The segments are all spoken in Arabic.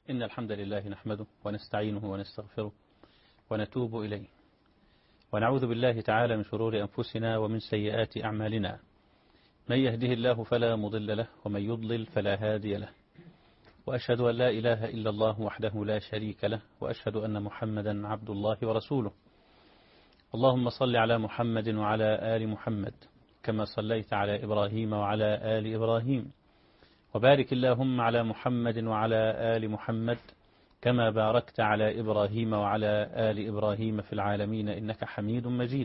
إن الحمد لله نحمده ونستعينه ونستغفره ونتوب إليه ونعوذ بالله تعالى من شرور أنفسنا ومن سيئات أعمالنا. من يهده الله فلا مضل له ومن يضلل فلا هادي له، وأشهد أن لا إله إلا الله وحده لا شريك له، وأشهد أن محمدا عبد الله ورسوله. اللهم صل على محمد وعلى آل محمد كما صليت على إبراهيم وعلى آل إبراهيم، وبارك اللهم على محمد وعلى آل محمد كما باركت على إبراهيم وعلى آل إبراهيم في العالمين إنك حميد مجيد.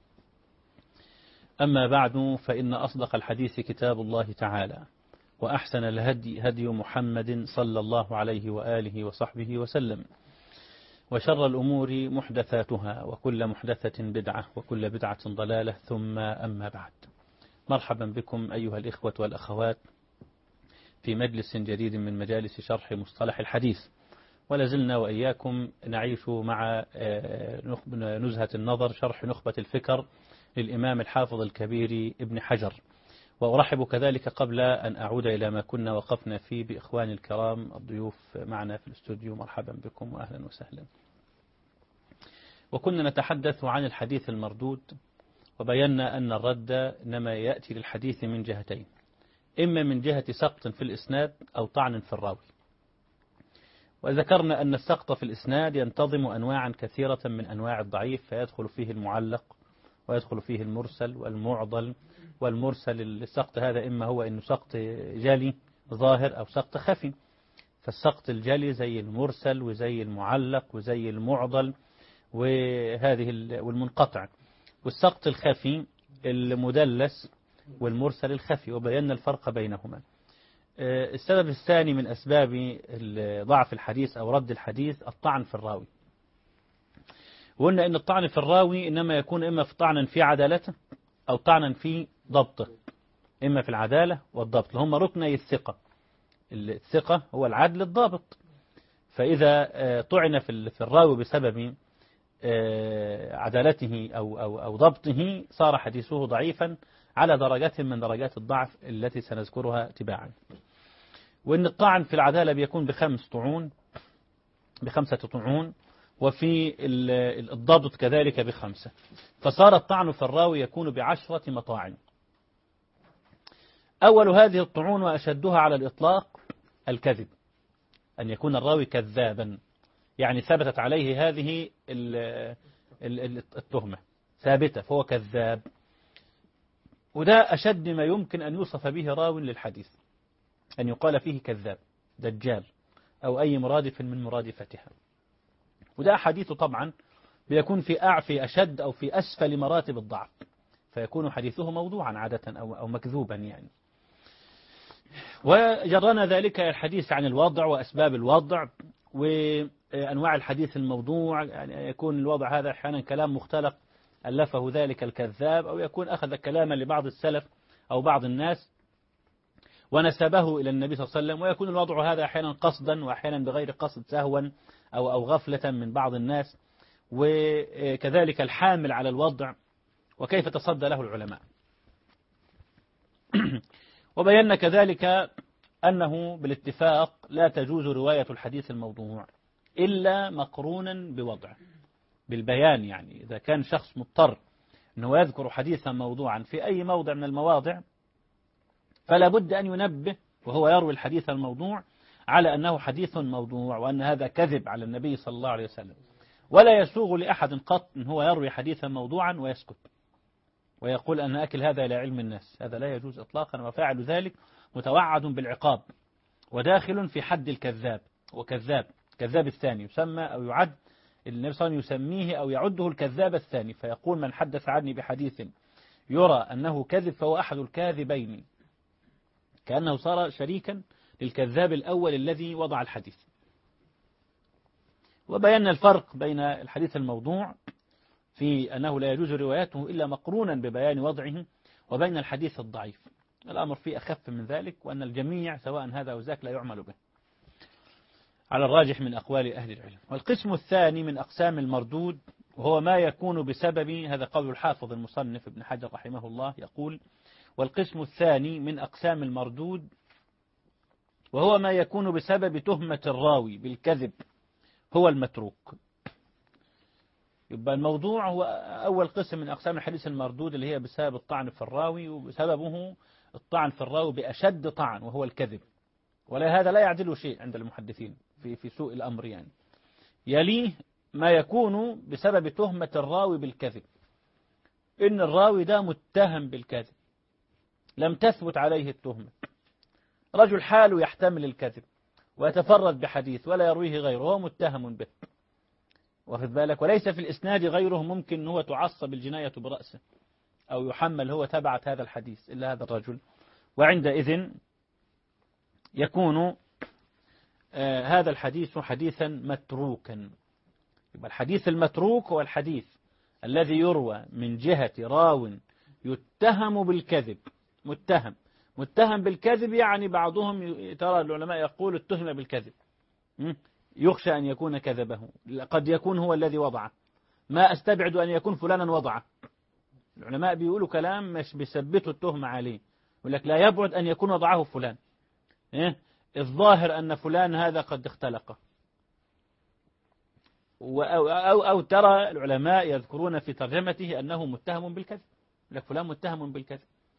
أما بعد، فإن أصدق الحديث كتاب الله تعالى، وأحسن الهدي هدي محمد صلى الله عليه وآله وصحبه وسلم، وشر الأمور محدثاتها، وكل محدثة بدعة، وكل بدعة ضلالة، ثم أما بعد. مرحبا بكم أيها الإخوة والأخوات في مجلس جديد من مجالس شرح مصطلح الحديث، ولازلنا وإياكم نعيش مع نزهة النظر شرح نخبة الفكر للإمام الحافظ الكبير ابن حجر. وأرحب كذلك قبل أن أعود إلى ما كنا وقفنا فيه بإخواني الكرام الضيوف معنا في الاستوديو. مرحبا بكم وأهلا وسهلا. وكنا نتحدث عن الحديث المردود، وبينا أن الرد إنما يأتي للحديث من جهتين: إما من جهة سقط في الإسناد أو طعن في الراوي. وذكرنا أن السقط في الإسناد ينتظم أنواعا كثيرة من أنواع الضعيف، فيدخل فيه المعلق ويدخل فيه المرسل والمعضل. والمرسل السقط هذا إما هو إنه سقط جلي ظاهر أو سقط خفي. فالسقط الجلي زي المرسل وزي المعلق وزي المعضل والمنقطع، والسقط الخفي المدلس والمرسل الخفي، وبينا الفرق بينهما. السبب الثاني من أسباب ضعف الحديث أو رد الحديث الطعن في الراوي. وقلنا إن الطعن في الراوي إنما يكون إما في طعنا في عدالته أو طعنا في ضبطه، إما في العدالة والضبط اللي هم ركني الثقة. الثقة هو العدل الضابط. فإذا طعن في الراوي بسبب عدالته أو ضبطه صار حديثه ضعيفا على درجات من درجات الضعف التي سنذكرها تباعا. وإن الطعن في العدالة بيكون بخمسة طعون، وفي الضبط كذلك ب5. فصار الطعن في الراوي يكون ب10 مطاعن. أول هذه الطعون وأشدها على الإطلاق الكذب، أن يكون الراوي كذابا، يعني ثبتت عليه هذه التهمة ثابتة فهو كذاب. وده أشد ما يمكن أن يوصف به راو للحديث، أن يقال فيه كذاب دجال أو أي مرادف من مرادفتها. وده حديث طبعا بيكون في أشد أو في أسفل مراتب الضعف، فيكون حديثه موضوعا عادة أو مكذوبا يعني. وجرنا ذلك الحديث عن الوضع وأسباب الوضع وأنواع الحديث الموضوع. يعني يكون الوضع هذا أحيانا كلام مختلق ألفه ذلك الكذاب، أو يكون أخذ كلاما لبعض السلف أو بعض الناس ونسبه إلى النبي صلى الله عليه وسلم. ويكون الوضع هذا أحيانا قصدا وأحيانا بغير قصد، سهوا أو غفلة من بعض الناس. وكذلك الحامل على الوضع وكيف تصدى له العلماء. وبينا كذلك أنه بالاتفاق لا تجوز رواية الحديث الموضوع إلا مقرونا بوضع بالبيان. يعني إذا كان شخص مضطر أنه يذكر حديثا موضوعا في أي موضع من المواضع، فلا بد أن ينبه وهو يروي الحديث الموضوع على أنه حديث موضوع، وأن هذا كذب على النبي صلى الله عليه وسلم. ولا يسوغ لأحد قط أن هو يروي حديثا موضوعا ويسكت ويقول أن أكل هذا إلى علم الناس. هذا لا يجوز إطلاقا، وفاعل ذلك متوعد بالعقاب وداخل في حد الكذاب. كذاب الثاني يسمى أو يعد، النبي صلى الله عليه وسلم يسميه أو يعده الكذاب الثاني، فيقول: من حدث عني بحديث يرى أنه كذب فهو أحد الكاذبين، كأنه صار شريكا للكذاب الأول الذي وضع الحديث. وبينا الفرق بين الحديث الموضوع في أنه لا يجوز روايته إلا مقرونا ببيان وضعه، وبين الحديث الضعيف الأمر فيه أخف من ذلك، وأن الجميع سواء هذا وذاك لا يعمل به على الراجح من أقوال أهل العلم. والقسم الثاني من أقسام المردود وهو ما يكون بسبب، هذا قول الحافظ المصنف ابن حجر رحمه الله، يقول: والقسم الثاني من أقسام المردود وهو ما يكون بسبب تهمة الراوي بالكذب هو المتروك. يبقى الموضوع هو أول قسم من أقسام الحديث المردود اللي هي بسبب الطعن في الراوي، وبسببه الطعن في الراوي بأشد طعن وهو الكذب، ولا هذا لا يعدل شيء عند المحدثين في سوء الأمر يعني. يليه ما يكون بسبب تهمة الراوي بالكذب، إن الراوي ده متهم بالكذب، لم تثبت عليه التهمة، رجل حاله يحتمل الكذب ويتفرد بحديث ولا يرويه غيره وهو متهم به، واخد بالك، وليس في الإسناد غيره ممكن هو تعصب الجناية برأسه أو يحمل هو تبعة هذا الحديث إلا هذا الرجل، وعندئذ يكون هذا الحديث حديثا متروكا. يبقى الحديث المتروك هو الحديث الذي يروى من جهة راو يتهم بالكذب. متهم بالكذب يعني بعضهم ترى العلماء يقول اتهم بالكذب، يخشى أن يكون كذبه، قد يكون هو الذي وضعه، ما أستبعد أن يكون فلانا وضعه. العلماء بيقولوا كلام مش بيثبتوا التهمة عليه، يقول لك لا يبعد أن يكون وضعه فلان، الظاهر أن فلان هذا قد اختلقه. أو ترى العلماء يذكرون في ترجمته أنه متهم بالكذب، لك فلان متهم بالكذب.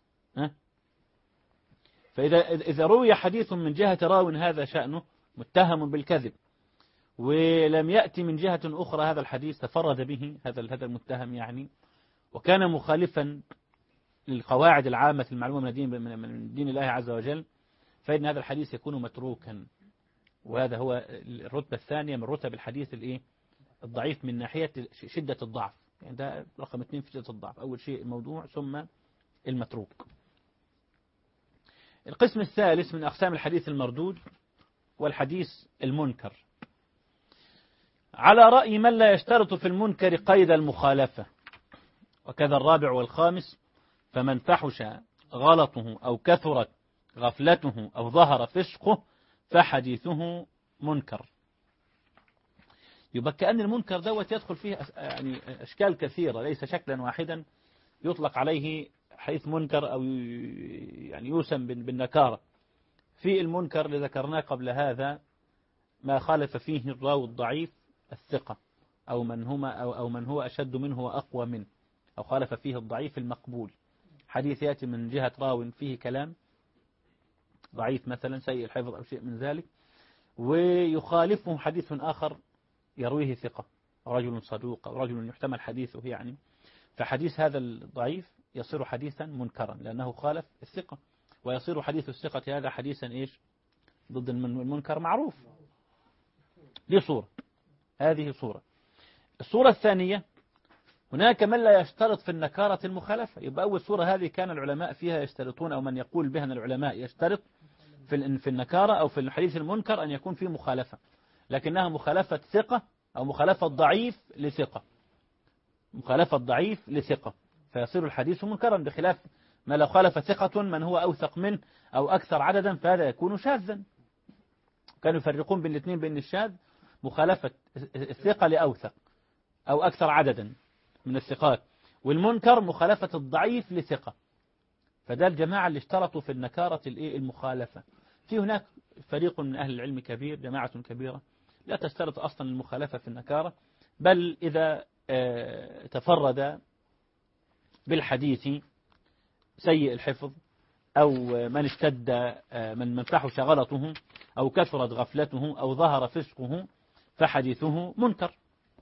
فإذا روي حديث من جهة راو هذا شأنه متهم بالكذب، ولم يأتي من جهة أخرى هذا الحديث تفرد به هذا المتهم يعني، وكان مخالفا للقواعد العامة المعلومة من دين الله عز وجل، فإن هذا الحديث يكون متروكا. وهذا هو الرتبة الثانية من رتب الحديث الضعيف من ناحية شدة الضعف، يعني ده رقم 2 في شدة الضعف، أول شيء الموضوع ثم المتروك. القسم الثالث من أقسام الحديث المردود والحديث المنكر، على رأي من لا يشترط في المنكر قيد المخالفة. وكذا الرابع والخامس، فمن فحش غلطه أو كثرت غفلته أو ظهر فسقه فحديثه منكر. يبقى كأن المنكر دوت يدخل فيه يعني أشكال كثيرة، ليس شكلا واحدا يطلق عليه حيث منكر أو يعني يوسم بالنكارة. في المنكر اللي ذكرناه قبل هذا ما خالف فيه الراوي الضعيف الثقة، أو من هو أشد منه وأقوى منه، أو خالف فيه الضعيف المقبول. حديث يأتي من جهة راو فيه كلام ضعيف مثلا سيء الحفظ أو شيء من ذلك، ويخالفه حديث آخر يرويه ثقة أو رجل صدوق أو رجل يحتمل حديثه يعني، فحديث هذا الضعيف يصير حديثا منكرا لأنه خالف الثقة، ويصير حديث الثقة هذا حديثا إيش ضد المنكر معروف. دي صورة، هذه صورة. الصورة الثانية، هناك من لا يشترط في النكارة المخالفة. يبقى أول صورة هذه كان العلماء فيها يشترطون، أو من يقول بها العلماء يشترط في النكارة أو في الحديث المنكر أن يكون فيه مخالفة، لكنها مخالفة ثقة أو مخالفة ضعيف لثقة، مخالفة ضعيف لثقة، فيصير الحديث منكرا، بخلاف ما لو خالف ثقة من هو أوثق منه أو أكثر عددا فهذا يكون شاذا. كانوا يفرقون بين الاثنين، بين الشاذ مخالفة الثقة لأوثق أو أكثر عددا من الثقات، والمنكر مخالفة الضعيف لثقة. فده الجماعة اللي اشترطوا في النكارة المخالفة. في هناك فريق من أهل العلم كبير، جماعة كبيرة لا تشترط أصلا المخالفة في النكارة، بل إذا تفرد بالحديث سيء الحفظ أو من اشتد من فحش غلطه أو كثرت غفلته أو ظهر فسقه فحديثه منكر.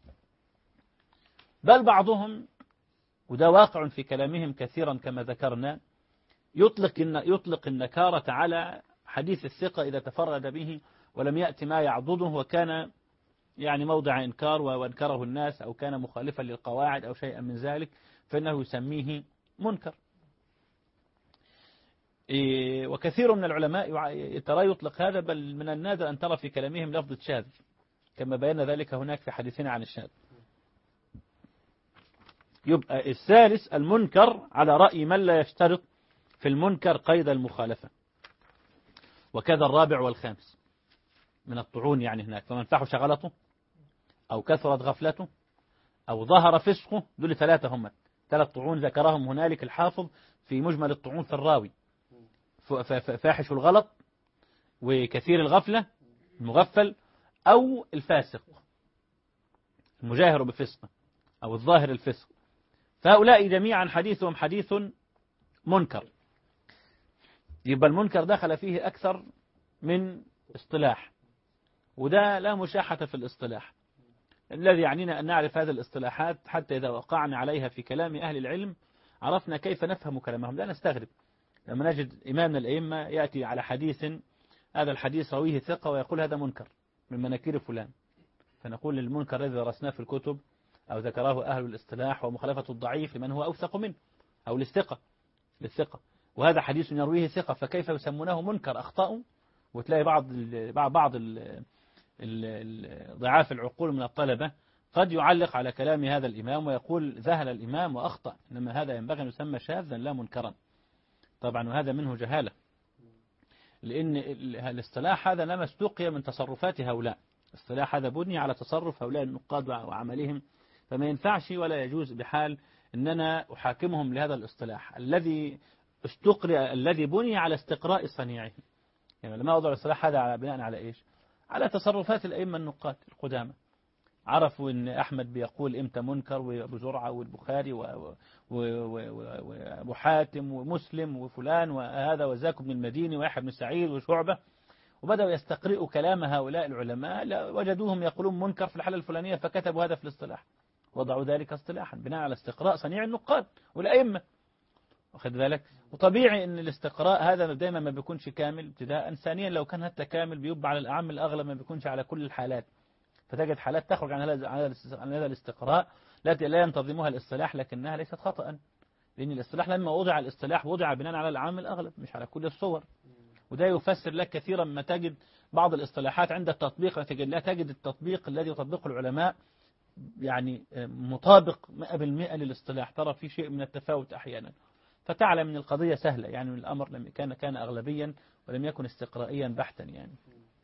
بل وده واقع في كلامهم كثيرا كما ذكرنا، يطلق النكارة على حديث الثقة إذا تفرد به ولم يأتي ما يعضده وكان يعني موضع إنكار وانكره الناس أو كان مخالفا للقواعد أو شيئا من ذلك، فإنه يسميه منكر. وكثير من العلماء ترى يطلق هذا، بل من النادر أن ترى في كلامهم لفظة شاذ، كما بينا ذلك هناك في حديثنا عن الشاذ. يبقى الثالث المنكر على رأي من لا يشترط في المنكر قيد المخالفة. وكذا الرابع والخامس من الطعون يعني هناك، فمن فحش غلطه أو كثرت غفلته أو ظهر فسقه، دول ثلاثة هم 3 طعون ذكرهم هنالك الحافظ في مجمل الطعون في الراوي. فاحش الغلط وكثير الغفلة المغفل، أو الفاسق المجاهر بفسقه أو الظاهر الفسق. فهؤلاء جميعا حديثهم حديث منكر. يبقى المنكر دخل فيه أكثر من اصطلاح، وده لا مشاحة في الاصطلاح. الذي يعنينا أن نعرف هذه الاصطلاحات حتى إذا وقعنا عليها في كلام أهل العلم عرفنا كيف نفهم كلامهم. لا نستغرب لما نجد إمام من الأئمة يأتي على حديث هذا الحديث رويه ثقة ويقول هذا منكر من مناكير فلان، فنقول المنكر الذي درسناه في الكتب أو ذكره أهل الاصطلاح ومخالفة الضعيف لمن هو أوثق منه أو للثقة، وهذا حديث يرويه ثقة، فكيف يسمونه منكر؟ أخطأوا. وتلاقي بعض ضعاف العقول من الطلبة قد يعلق على كلام هذا الإمام ويقول ذهل الإمام وأخطأ، إنما هذا ينبغي أن يسمى شاذا لا منكرا. طبعا وهذا منه جهالة، لأن الاصطلاح هذا لما استقي من تصرفات هؤلاء، الاصطلاح هذا بني على تصرف هؤلاء النقاد وعملهم، فما ينفعش ولا يجوز بحال أننا أحاكمهم لهذا الاصطلاح الذي بني على استقراء صنيعه. يعني لما وضع الاصطلاح هذا بناء على إيش؟ على تصرفات الأئمة النقاد القدامى. عرفوا ان احمد بيقول امتى منكر، وابو زرعه والبخاري وابو حاتم ومسلم وفلان وهذا وزاك بن المديني ويحيى بن سعيد وشعبه، وبداوا يستقرئوا كلام هؤلاء العلماء وجدوهم يقولون منكر في الحاله الفلانيه، فكتبوا هذا في الاصطلاح، وضعوا ذلك اصطلاحا بناء على استقراء صنيع النقاد والائمه. واخد بالك؟ وطبيعي ان الاستقراء هذا دايما ما بيكونش كامل ابتداء، ثانيا لو كان حتى كامل بيبقى على الاعم الاغلب، ما بيكونش على كل الحالات، فتجد حالات تخرج عن هذا الاستقراء لا ينتظمها الاصطلاح، لكنها ليست خطأ، لأن الاصطلاح لما وضع الاصطلاح وضع بناء على العام الأغلب مش على كل الصور. وده يفسر لك كثيرا ما تجد بعض الاصطلاحات عند التطبيق لا تجد التطبيق الذي يطبقه العلماء يعني مطابق 100% للاصطلاح، ترى في شيء من التفاوت أحيانا، فتعلم ان القضية سهلة، يعني الأمر كان أغلبيا ولم يكن استقرائيا بحتا. يعني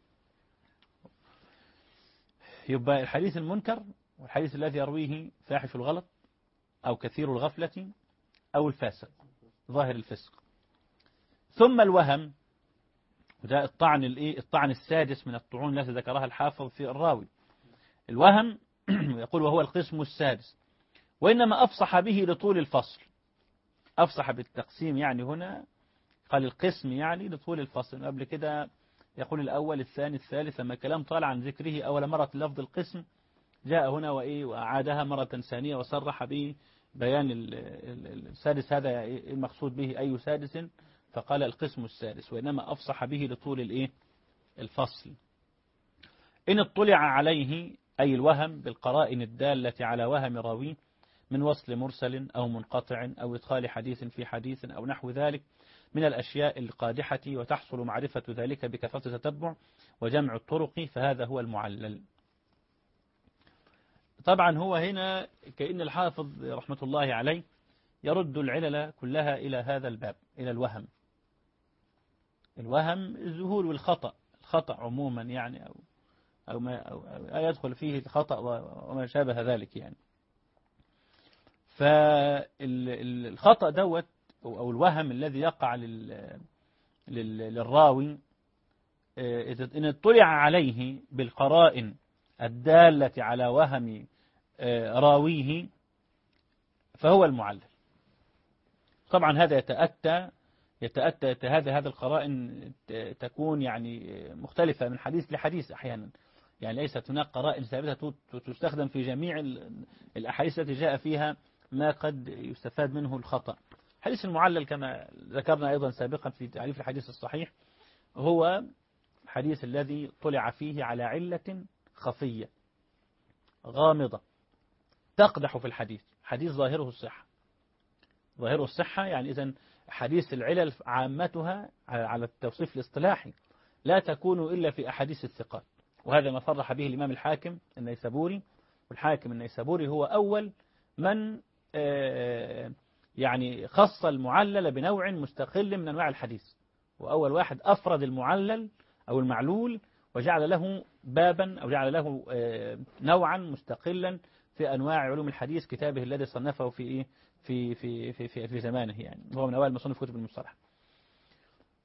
يبقى الحديث المنكر والحديث الذي يرويه فاحش الغلط أو كثير الغفلة أو الفاسق ظاهر الفسق. ثم الوهم، وده الطعن السادس من الطعون التي ذكرها الحافظ في الراوي. الوهم يقول وهو القسم السادس، وإنما أفصح به لطول الفصل. أفصح بالتقسيم يعني هنا قال القسم يعني لطول الفصل، قبل كده يقول الأول الثاني الثالث، لما كلام طال عن ذكره أول مرة لفظ القسم جاء هنا وأعادها مرة ثانية وصرح ببيان السادس هذا المقصود به أي سادس، فقال القسم السادس، وإنما أفصح به لطول الفصل. إن اطلع عليه أي الوهم بالقرائن الدالة على وهم راويه من وصل مرسل أو منقطع أو إدخال حديث في حديث أو نحو ذلك من الأشياء القادحة، وتحصل معرفة ذلك بكثرة تتبع وجمع الطرق، فهذا هو المعلل. طبعا هو هنا كأن الحافظ رحمة الله عليه يرد العلل كلها إلى هذا الباب، إلى الوهم. الوهم الذهول والخطأ، الخطأ عموما يعني أو يدخل فيه الخطأ وما شابه ذلك يعني. فالخطأ دوت أو الوهم الذي يقع للراوي إن اطلع عليه بالقرائن الدالة على وهم راويه فهو المعلل. طبعا هذا يتأتى هذه القرائن تكون يعني مختلفة من حديث لحديث أحيانا، يعني ليست هناك قرائن ثابتة تستخدم في جميع الأحاديث التي جاء فيها ما قد يستفاد منه الخطأ. الحديث المعلل كما ذكرنا أيضا سابقا في تعريف الحديث الصحيح هو الحديث الذي طلع فيه على علة خفية غامضة تقدح في الحديث، حديث ظاهره الصحة. ظاهره الصحة يعني إذن حديث العلل عامتها على التوصيف الاصطلاحي لا تكون إلا في أحاديث الثقات، وهذا ما صرح به الإمام الحاكم النيسابوري. والحاكم النيسابوري هو أول من يعني خص المعلل بنوع مستقل من أنواع الحديث، وأول واحد أفرد المعلل أو المعلول وجعل له بابا أو جعل له نوعا مستقلا في أنواع علوم الحديث، كتابه الذي صنفه في زمانه، يعني هو من أوائل مصنف كتب المصطلح.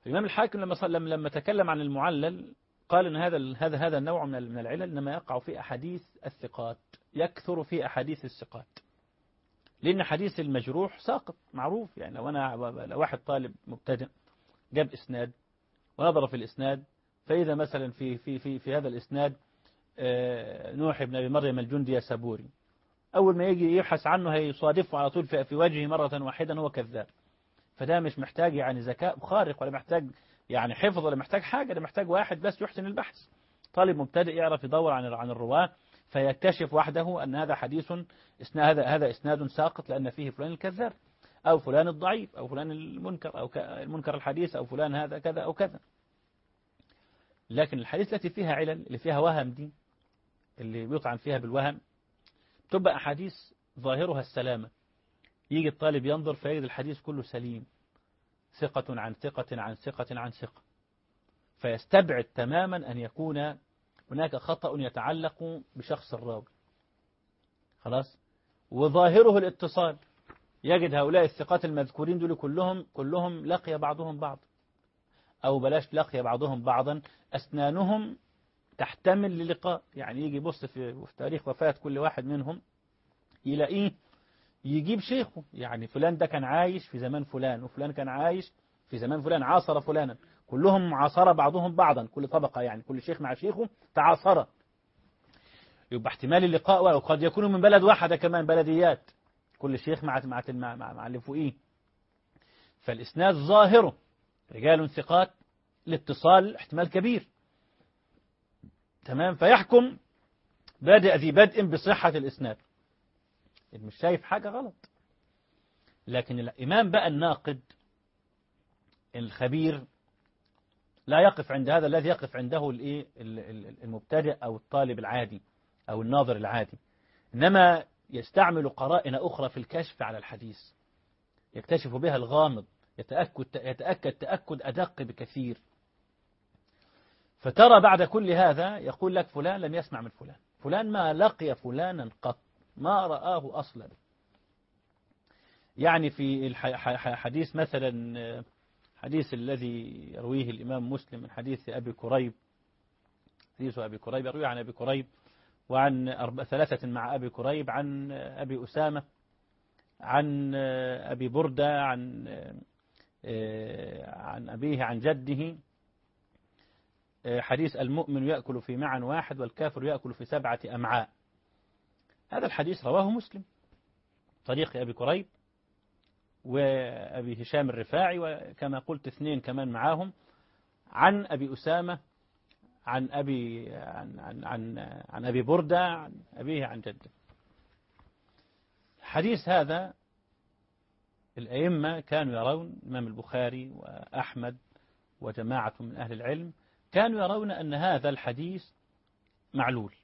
الإمام الحاكم لما تكلم عن المعلل قال إن هذا النوع من العلل إنما يقع في أحاديث الثقات، يكثر في أحاديث الثقات، لأن حديث المجروح ساقط معروف. يعني لو واحد طالب مبتدئ جاب إسناد ونظر في الإسناد فإذا مثلا في هذا الإسناد نوح بن أبي مريم الجندي السبوري، أول ما يجي يبحث عنه هيصادفه على طول في وجهه مرة واحدة هو كذاب. فده مش محتاج يعني ذكاء خارق، ولا محتاج يعني حفظ، ولا محتاج حاجة، ده محتاج واحد بس يحسن البحث. طالب مبتدئ يعرف يدور عن الرواة فيكتشف وحده أن هذا حديث هذا إسناد ساقط لأن فيه فلان الكذاب، أو فلان الضعيف، أو فلان المنكر، أو المنكر الحديث، أو فلان هذا كذا أو كذا. لكن الحديث التي فيها علل، اللي فيها وهم دي، اللي بيطعن فيها بالوهم، تبقى أحاديث ظاهرها السلامة. يجي الطالب ينظر فيجد الحديث كله سليم، ثقة عن ثقة عن ثقة عن ثقة، فيستبعد تماما أن يكون هناك خطأ يتعلق بشخص الراوي. خلاص. وظاهره الاتصال، يجد هؤلاء الثقات المذكورين دول كلهم لقي بعضهم بعض، أو بلاش لقي بعضهم بعضا، أسنانهم تحتمل للقاء. يعني يجي يبص في تاريخ وفاة كل واحد منهم يلاقيه يجيب شيخه، يعني فلان ده كان عايش في زمان فلان، وفلان كان عايش في زمان فلان، عاصر فلانا، كلهم عاصر بعضهم بعضا، كل طبقة يعني كل شيخ مع شيخه تعاصر. يبقى احتمال اللقاء، وقد يكونوا من بلد واحدة كمان، بلديات، كل شيخ مع اللي فوقيه. فالإسناد ظاهره رجال ثقات، الاتصال احتمال كبير. تمام. فيحكم بادئ ذي بدء بصحة الإسناد، مش شايف حاجة غلط. لكن الإمام بقى الناقد الخبير لا يقف عند هذا الذي يقف عنده المبتدئ أو الطالب العادي أو الناظر العادي، إنما يستعمل قرائن أخرى في الكشف على الحديث، يكتشف بها الغامض، يتأكد تأكد أدق بكثير. فترى بعد كل هذا يقول لك فلان لم يسمع من فلان، فلان ما لقي فلانا قط، ما رآه أصلا. يعني في الحديث مثلا، حديث الذي يرويه الإمام مسلم من حديث أبي كريب، حديث أبي كريب يروي عن أبي كريب وعن ثلاثة مع أبي كريب، عن أبي أسامة، عن أبي بردة، عن أبيه عن جده، حديث المؤمن يأكل في معا واحد والكافر يأكل في 7 أمعاء. هذا الحديث رواه مسلم طريق أبي كريب وأبي هشام الرفاعي، وكما قلت 2 كمان معاهم، عن أبي أسامة، عن أبي بردة، عن أبيه عن جده. الحديث هذا الأئمة كانوا يرون، الإمام البخاري وأحمد وجماعة من أهل العلم كانوا يرون أن هذا الحديث معلول،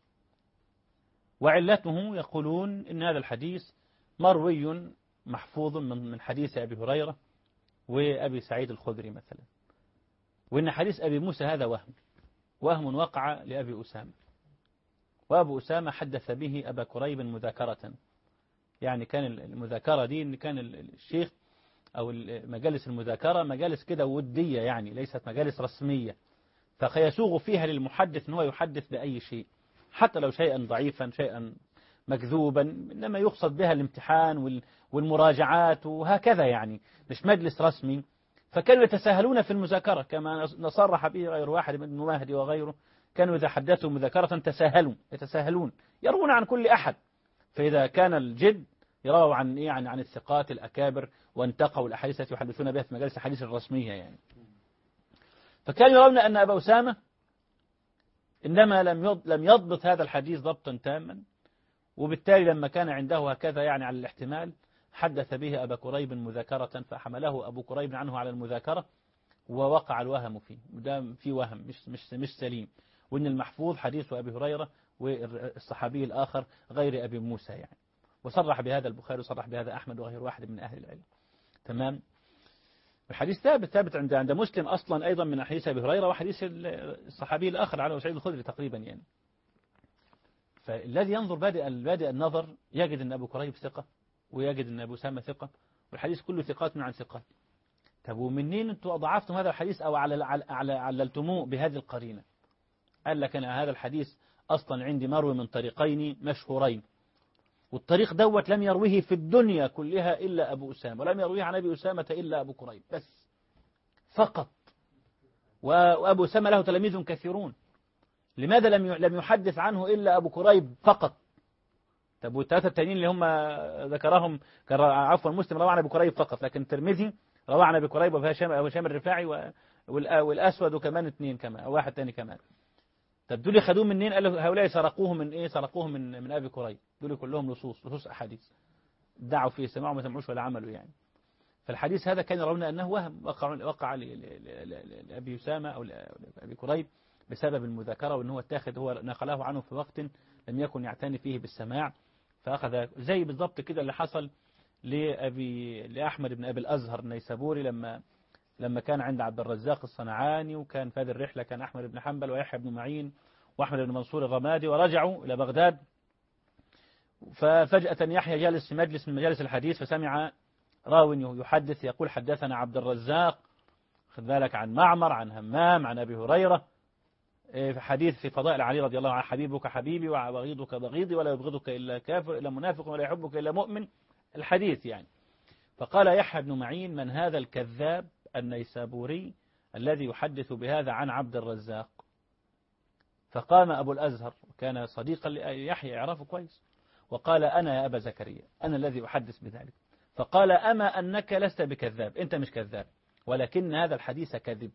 وعلته يقولون إن هذا الحديث مروي محفوظ من حديث أبي هريرة وأبي سعيد الخدري مثلا، وإن حديث أبي موسى هذا وهم وقع لأبي أسامة، وأبو أسامة حدث به أبا كريب مذاكرة. يعني كان المذاكرة دي إن كان الشيخ أو مجالس المذاكرة مجالس كده ودية، يعني ليست مجالس رسمية، فيسوغ فيها للمحدث أنه يحدث بأي شيء، حتى لو شيئا ضعيفا، شيئا مكذوبا، إنما يقصد بها الامتحان والمراجعات وهكذا، يعني مش مجلس رسمي. فكانوا يتساهلون في المذاكرة، كما نصرح به غير واحد من المهدي وغيره، كانوا إذا حدثوا مذاكرة يتساهلون يروون عن كل أحد، فإذا كان الجد يرووا عن الثقات الأكابر، وانتقوا الأحاديث التي يحدثون بها في مجالس الحديث الرسمية يعني. فكانوا يرون أن أبا أسامة إنما لم يضبط هذا الحديث ضبطا تاما، وبالتالي لما كان عنده هكذا يعني على الاحتمال حدث به أبا كريب مذاكرة، فحمله أبو كريب عنه على المذاكرة ووقع الوهم فيه، ده في وهم مش سليم، وإن المحفوظ حديث أبي هريرة والصحابي الآخر غير أبي موسى يعني. وصرح بهذا البخاري وصرح بهذا أحمد وغير واحد من أهل العلم. تمام. الحديث ثابت عند مسلم أصلا أيضا من حديث أبي هريرة وحديث الصحابي الآخر على سعيد الخدري تقريبا يعني. فالذي ينظر بادئ النظر يجد أن أبو كريب ثقة، ويجد أن أبو أسامة ثقة، والحديث كله ثقات عن ثقات. طب ومنين انتوا ضعفتم هذا الحديث أو عللتموه بهذه القرينة؟ قال لك أنا هذا الحديث أصلا عندي مروي من طريقين مشهورين، والطريق دوت لم يرويه في الدنيا كلها إلا أبو أسامة، ولم يرويه عن أبي أسامة إلا أبو كريب بس فقط، وأبو أسامة له تلاميذ كثيرون، لماذا لم يحدث عنه إلا أبو كريب فقط؟ طب والثلاثة التانيين اللي هم ذكرهم كان عفوا مسلم روى عن أبي كريب فقط، لكن الترمذي روى عن أبي كريب وهشام الرفاعي والأسود وكمان اثنين كمان أو واحد تاني كمان. طب دول خدوه منين؟ قالوا هؤلاء سرقوه من إيه؟ سرقوه من أبي كريب، دول كلهم لصوص أحاديث دعوا فيه، سمعوا ما سمعوش ولا عملوا يعني. فالحديث هذا كان يرون أنه وهم وقع لأبي أسامة أو لأبي كريب بسبب المذاكرة، وأنه هو اتاخذ هو نقله عنه في وقت لم يكن يعتني فيه بالسماع، فأخذ زي بالضبط كده اللي حصل لأحمد بن أبي الأزهر النيسابوري لما كان عند عبد الرزاق الصنعاني، وكان في هذه الرحلة كان أحمد بن حنبل ويحيى بن معين وأحمد بن منصور الرمادي، ورجعوا إلى بغداد، ففجأة يحيى جالس في مجلس من مجالس الحديث، فسمع راو يحدث يقول حدثنا عبد الرزاق خذ بالك عن معمر عن همام عن أبي هريرة في حديث في فضائل علي رضي الله عنه، حبيبك حبيبي وبغيضك بغيضي ولا يبغضك إلا كافر إلا منافق ولا يحبك إلا مؤمن، الحديث يعني. فقال يحيى بن معين من هذا الكذاب النيسابوري الذي يحدث بهذا عن عبد الرزاق؟ فقام أبو الأزهر وكان صديقا ليحيى يعرفه كويس، وقال أنا يا أبا زكريا أنا الذي أحدث بذلك. فقال أما أنك لست بكذاب، أنت مش كذاب، ولكن هذا الحديث كذب،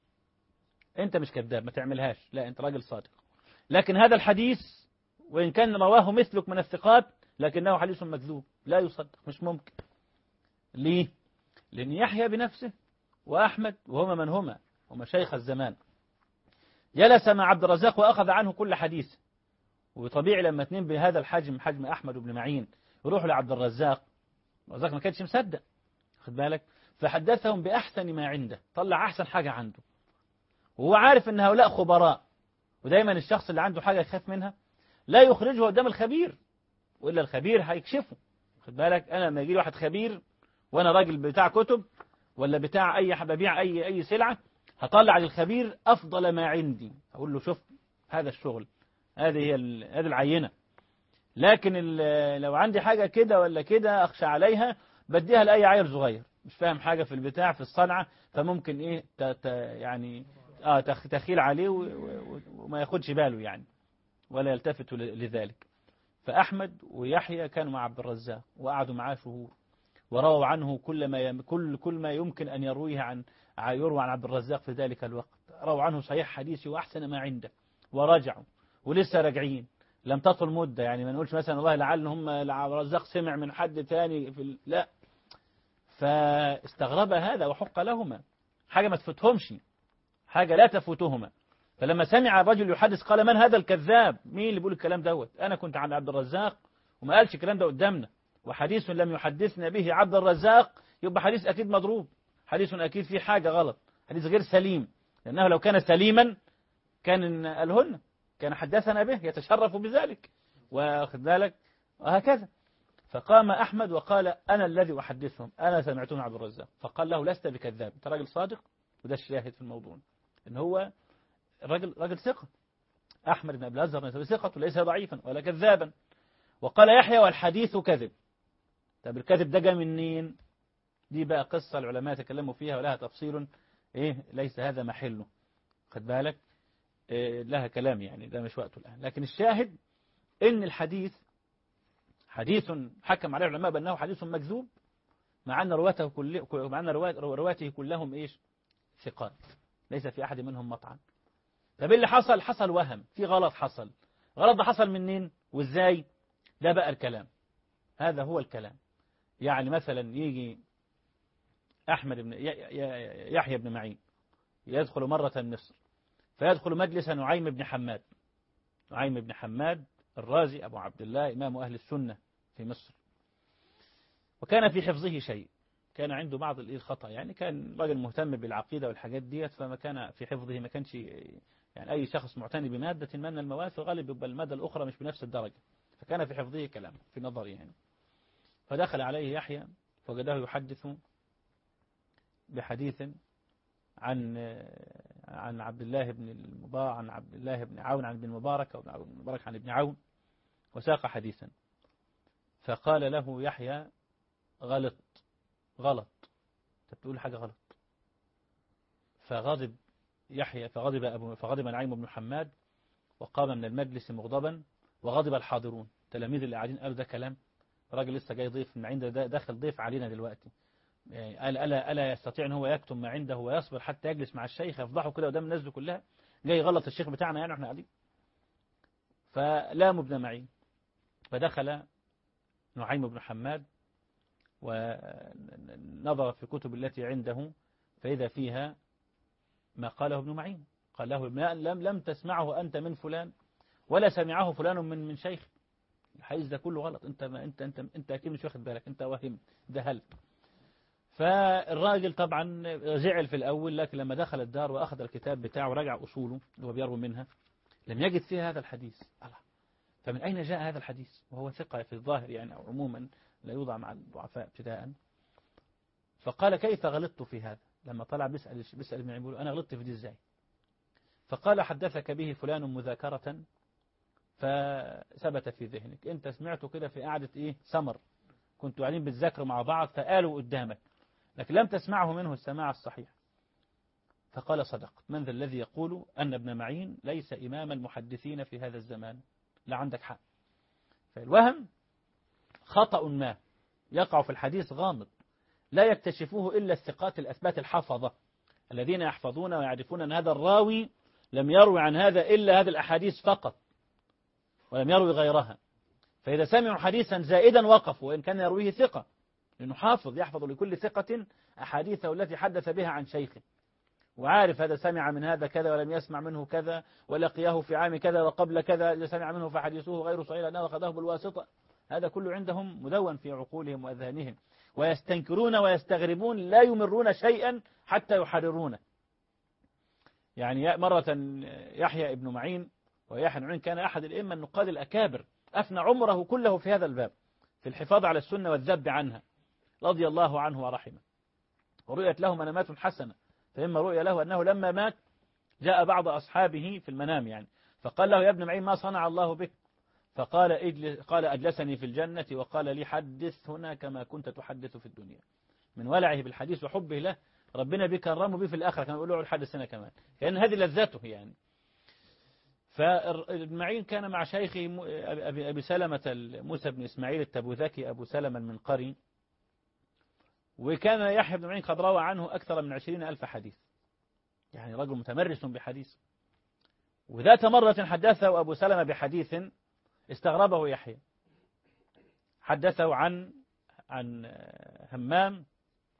أنت مش كذاب ما تعملهاش، لا أنت راجل صادق، لكن هذا الحديث وإن كان رواه مثلك من الثقات لكنه حديث مكذوب لا يصدق، مش ممكن. ليه؟ لأن يحيى بنفسه وأحمد وهما من هما شيخ الزمان جلس مع عبد الرزاق وأخذ عنه كل حديث، وطبيعي لما اثنين بهذا الحجم حجم أحمد بن معين يروحوا لعبد الرزاق ما كانش مصدق خد بالك، فحدثهم بأحسن ما عنده، طلع أحسن حاجة عنده، وهو عارف أن هؤلاء خبراء، ودايما الشخص اللي عنده حاجة يخاف منها لا يخرجه قدام الخبير، وإلا الخبير هيكشفه خد بالك. أنا لما يجي واحد خبير وأنا راجل بتاع كتب ولا بتاع ببيع أي سلعة، هطلع للخبير أفضل ما عندي، أقول له شوف هذا الشغل، هذه العينة، لكن لو عندي حاجة كده ولا كده أخشى عليها بديها لأي عيل صغير مش فاهم حاجة في البتاع في الصنعة، فممكن إيه يعني تخيل عليه وما ياخدش باله يعني ولا يلتفت لذلك. فأحمد ويحيى كانوا مع عبد الرزاق وقعدوا معاه شهور، ورووا عنه كل ما يمكن أن يرويه يروى عن عبد الرزاق في ذلك الوقت، رووا عنه صحيح حديثي وأحسن ما عنده، ورجعوا ولسه راجعين، لم تطل مدة يعني ما نقولش مثلا والله لعل هم عبد الرزاق سمع من حد ثاني لا. فاستغرب هذا وحق لهما، حاجة ما تفوتهمش، حاجة لا تفوتهما. فلما سمع الرجل يحدث قال من هذا الكذاب؟ مين اللي بيقول الكلام دوت؟ أنا كنت عند عبد الرزاق وما قالش الكلام ده قدامنا، وحديث لم يحدثنا به عبد الرزاق يبقى حديث أكيد مضروب، حديث أكيد فيه حاجة غلط، حديث غير سليم، لأنه لو كان سليما كان قالهن، كان حدثنا به يتشرف بذلك واخد بالك وهكذا. فقام أحمد وقال أنا الذي أحدثهم، أنا سمعتهم عبد الرزاق. فقال له لست بكذاب، أنت راجل صادق، وده الشاهد في الموضوع إن هو راجل ثقة، أحمد بن أبي الأزهر ثقة وليس ضعيفا ولا كذابا. وقال يحيى والحديث كذب. طب الكذب ده جاء منين؟ دي بقى قصة العلماء تكلموا فيها ولها تفصيل ليس هذا محله خد بالك، لها كلام يعني ده مش وقته الآن. لكن الشاهد إن الحديث حديث حكم عليه العلماء بأنه حديث مكذوب، مع أن رواته كلهم ثقات، ليس في أحد منهم مطعن. طب اللي حصل وهم، في غلط حصل، غلط ده حصل منين وإزاي؟ ده بقى الكلام، هذا هو الكلام. يعني مثلا يجي يحيى بن معين يدخل مرة مصر، فيدخل مجلس نعيم بن حماد الرازي أبو عبد الله إمام أهل السنة في مصر، وكان في حفظه شيء، كان عنده بعض الخطأ، يعني كان راجل مهتم بالعقيدة والحاجات ديت، فما كان في حفظه ما كانش يعني أي شخص معتني بمادة من المواد في الغالب يبقى المادة الأخرى مش بنفس الدرجة، فكان في حفظه كلام في نظري يعني. فدخل عليه يحيى فوجده يحدث بحديث عن عبد الله بن المبارك، عن عبد الله بن عون عن ابن المبارك، أو ابن المبارك عن ابن عون، وساق حديثا. فقال له يحيى: غلط، أنت بتقول حاجة غلط. فغضب يحيى، فغضب نعيم بن حماد، وقام من المجلس مغضبا، وغضب الحاضرون. تلاميذ اللي قاعدين قالوا: ده كلام؟ راجل لسه جاي ضيف من عنده، ده داخل ضيف علينا دلوقتي، يعني ألا يستطيع ان هو يكتم ما عنده ويصبر حتى يجلس مع الشيخ، يفضحه كده قدام الناس دي كلها، جاي يغلط الشيخ بتاعنا يعني احنا قاعدين. فلاموا ابن معين، فدخل نعيم بن حماد ونظر في كتب التي عنده، فإذا فيها ما قاله ابن معين. قال له: لم تسمعه أنت من فلان، ولا سمعه فلان من شيخ. الحديث ده كله غلط، انت اكيد مش واخد بالك، انت وهم ده هل. فالراجل طبعا زعل في الأول، لكن لما دخل الدار وأخذ الكتاب بتاعه ورجع أصوله اللي هو بيروي منها، لم يجد فيها هذا الحديث. الله، فمن أين جاء هذا الحديث وهو ثقة في الظاهر يعني، أو عموما لا يوضع مع الضعفاء ابتداء. فقال: كيف غلطت في هذا؟ لما طلع بيسأل ابن عمرو: أنا غلطت في دي إزاي؟ فقال: حدثك به فلان مذاكرة فثبت في ذهنك، أنت سمعته كده في قعدة سمر، كنتوا قاعدين بتذاكروا مع بعض فقالوا قدامك، لكن لم تسمعه منه السماع الصحيح. فقال: صدقت، من ذا الذي يقول أن ابن معين ليس إمام المحدثين في هذا الزمان؟ لا، عندك حق. فالوهم خطأ ما يقع في الحديث غامض لا يكتشفوه إلا الثقات الأثبات الحفظة الذين يحفظون ويعرفون أن هذا الراوي لم يروي عن هذا إلا هذه الأحاديث فقط ولم يروي غيرها. فإذا سمعوا حديثا زائدا وقفوا، وإن كان يرويه ثقة، لأنه حافظ يحفظ لكل ثقة أحاديثه التي حدث بها عن شيخه، وعارف هذا سمع من هذا كذا ولم يسمع منه كذا، ولقيه في عام كذا وقبل كذا، إذا سمع منه فحديثه غير صحيح لأنه أخذه بالواسطة. هذا كله عندهم مدون في عقولهم وأذهانهم، ويستنكرون ويستغربون، لا يمرون شيئا حتى يحررونه. يعني مرة يحيى ابن معين، ويحيى بن معين كان أحد الأئمة النقاد الأكابر، أفنى عمره كله في هذا الباب، في الحفاظ على السنة والذب عنها، رضي الله عنه ورحمه. ورؤيت له منامات حسنة، فإما رؤيا له أنه لما مات جاء بعض أصحابه في المنام يعني، فقال له: يا ابن معين، ما صنع الله بك؟ فقال: قال: أجلسني في الجنة وقال لي: حدث هنا كما كنت تحدث في الدنيا. من ولعه بالحديث وحبه له، ربنا بيكرمه به في الآخرة، كان يقول له: الحدث هنا كمان، كأن هذه لذته يعني. فابن معين كان مع شيخه أبي سلمة موسى بن إسماعيل التبوذكي أبو سلمة المنقري، وكان يحيى بن معين قد روى عنه أكثر من 20,000 حديث، يعني رجل متمرس بحديث. وذات مرة حدثه أبو سلمة بحديث استغربه يحيى، حدثه عن همام،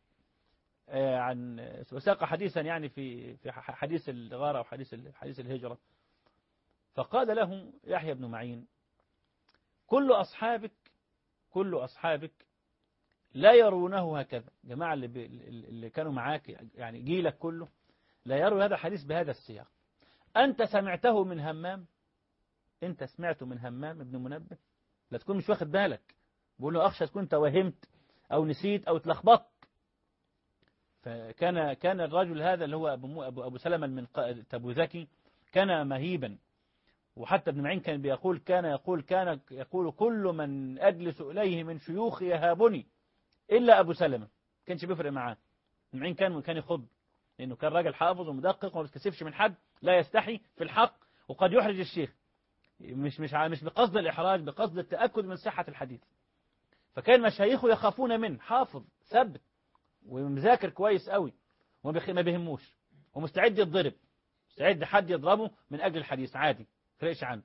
وساق حديثا يعني في حديث الغارة أو حديث الهجرة. فقال له يحيى بن معين: كل أصحابك لا يرونه هكذا. جماعة اللي كانوا معاك يعني جيلك كله لا يروي هذا الحديث بهذا السياق. أنت سمعته من همام، أنت سمعته من همام ابن منبه، لا تكون مش واخد بالك. بقول له: أخشى تكون توهمت أو نسيت أو اتلخبطت. فكان الرجل هذا اللي هو أبو سلمة التبوذكي كان مهيبا. وحتى ابن معين كان يقول كل من أجلس إليه من شيوخ يهابني إلا أبو سلمة. كانش بيفرق معاه. ابن معين كان يخض، لأنه كان راجل حافظ ومدقق وما بيتكسفش من حد، لا يستحي في الحق، وقد يحرج الشيخ، مش بقصد الإحراج، بقصد التأكد من صحة الحديث. فكان مشايخه يخافون منه، حافظ ثبت ومذاكر كويس قوي، وما بيهموش، ومستعد يتضرب، مستعد حد يضربه من أجل الحديث عادي، فرقش عنده.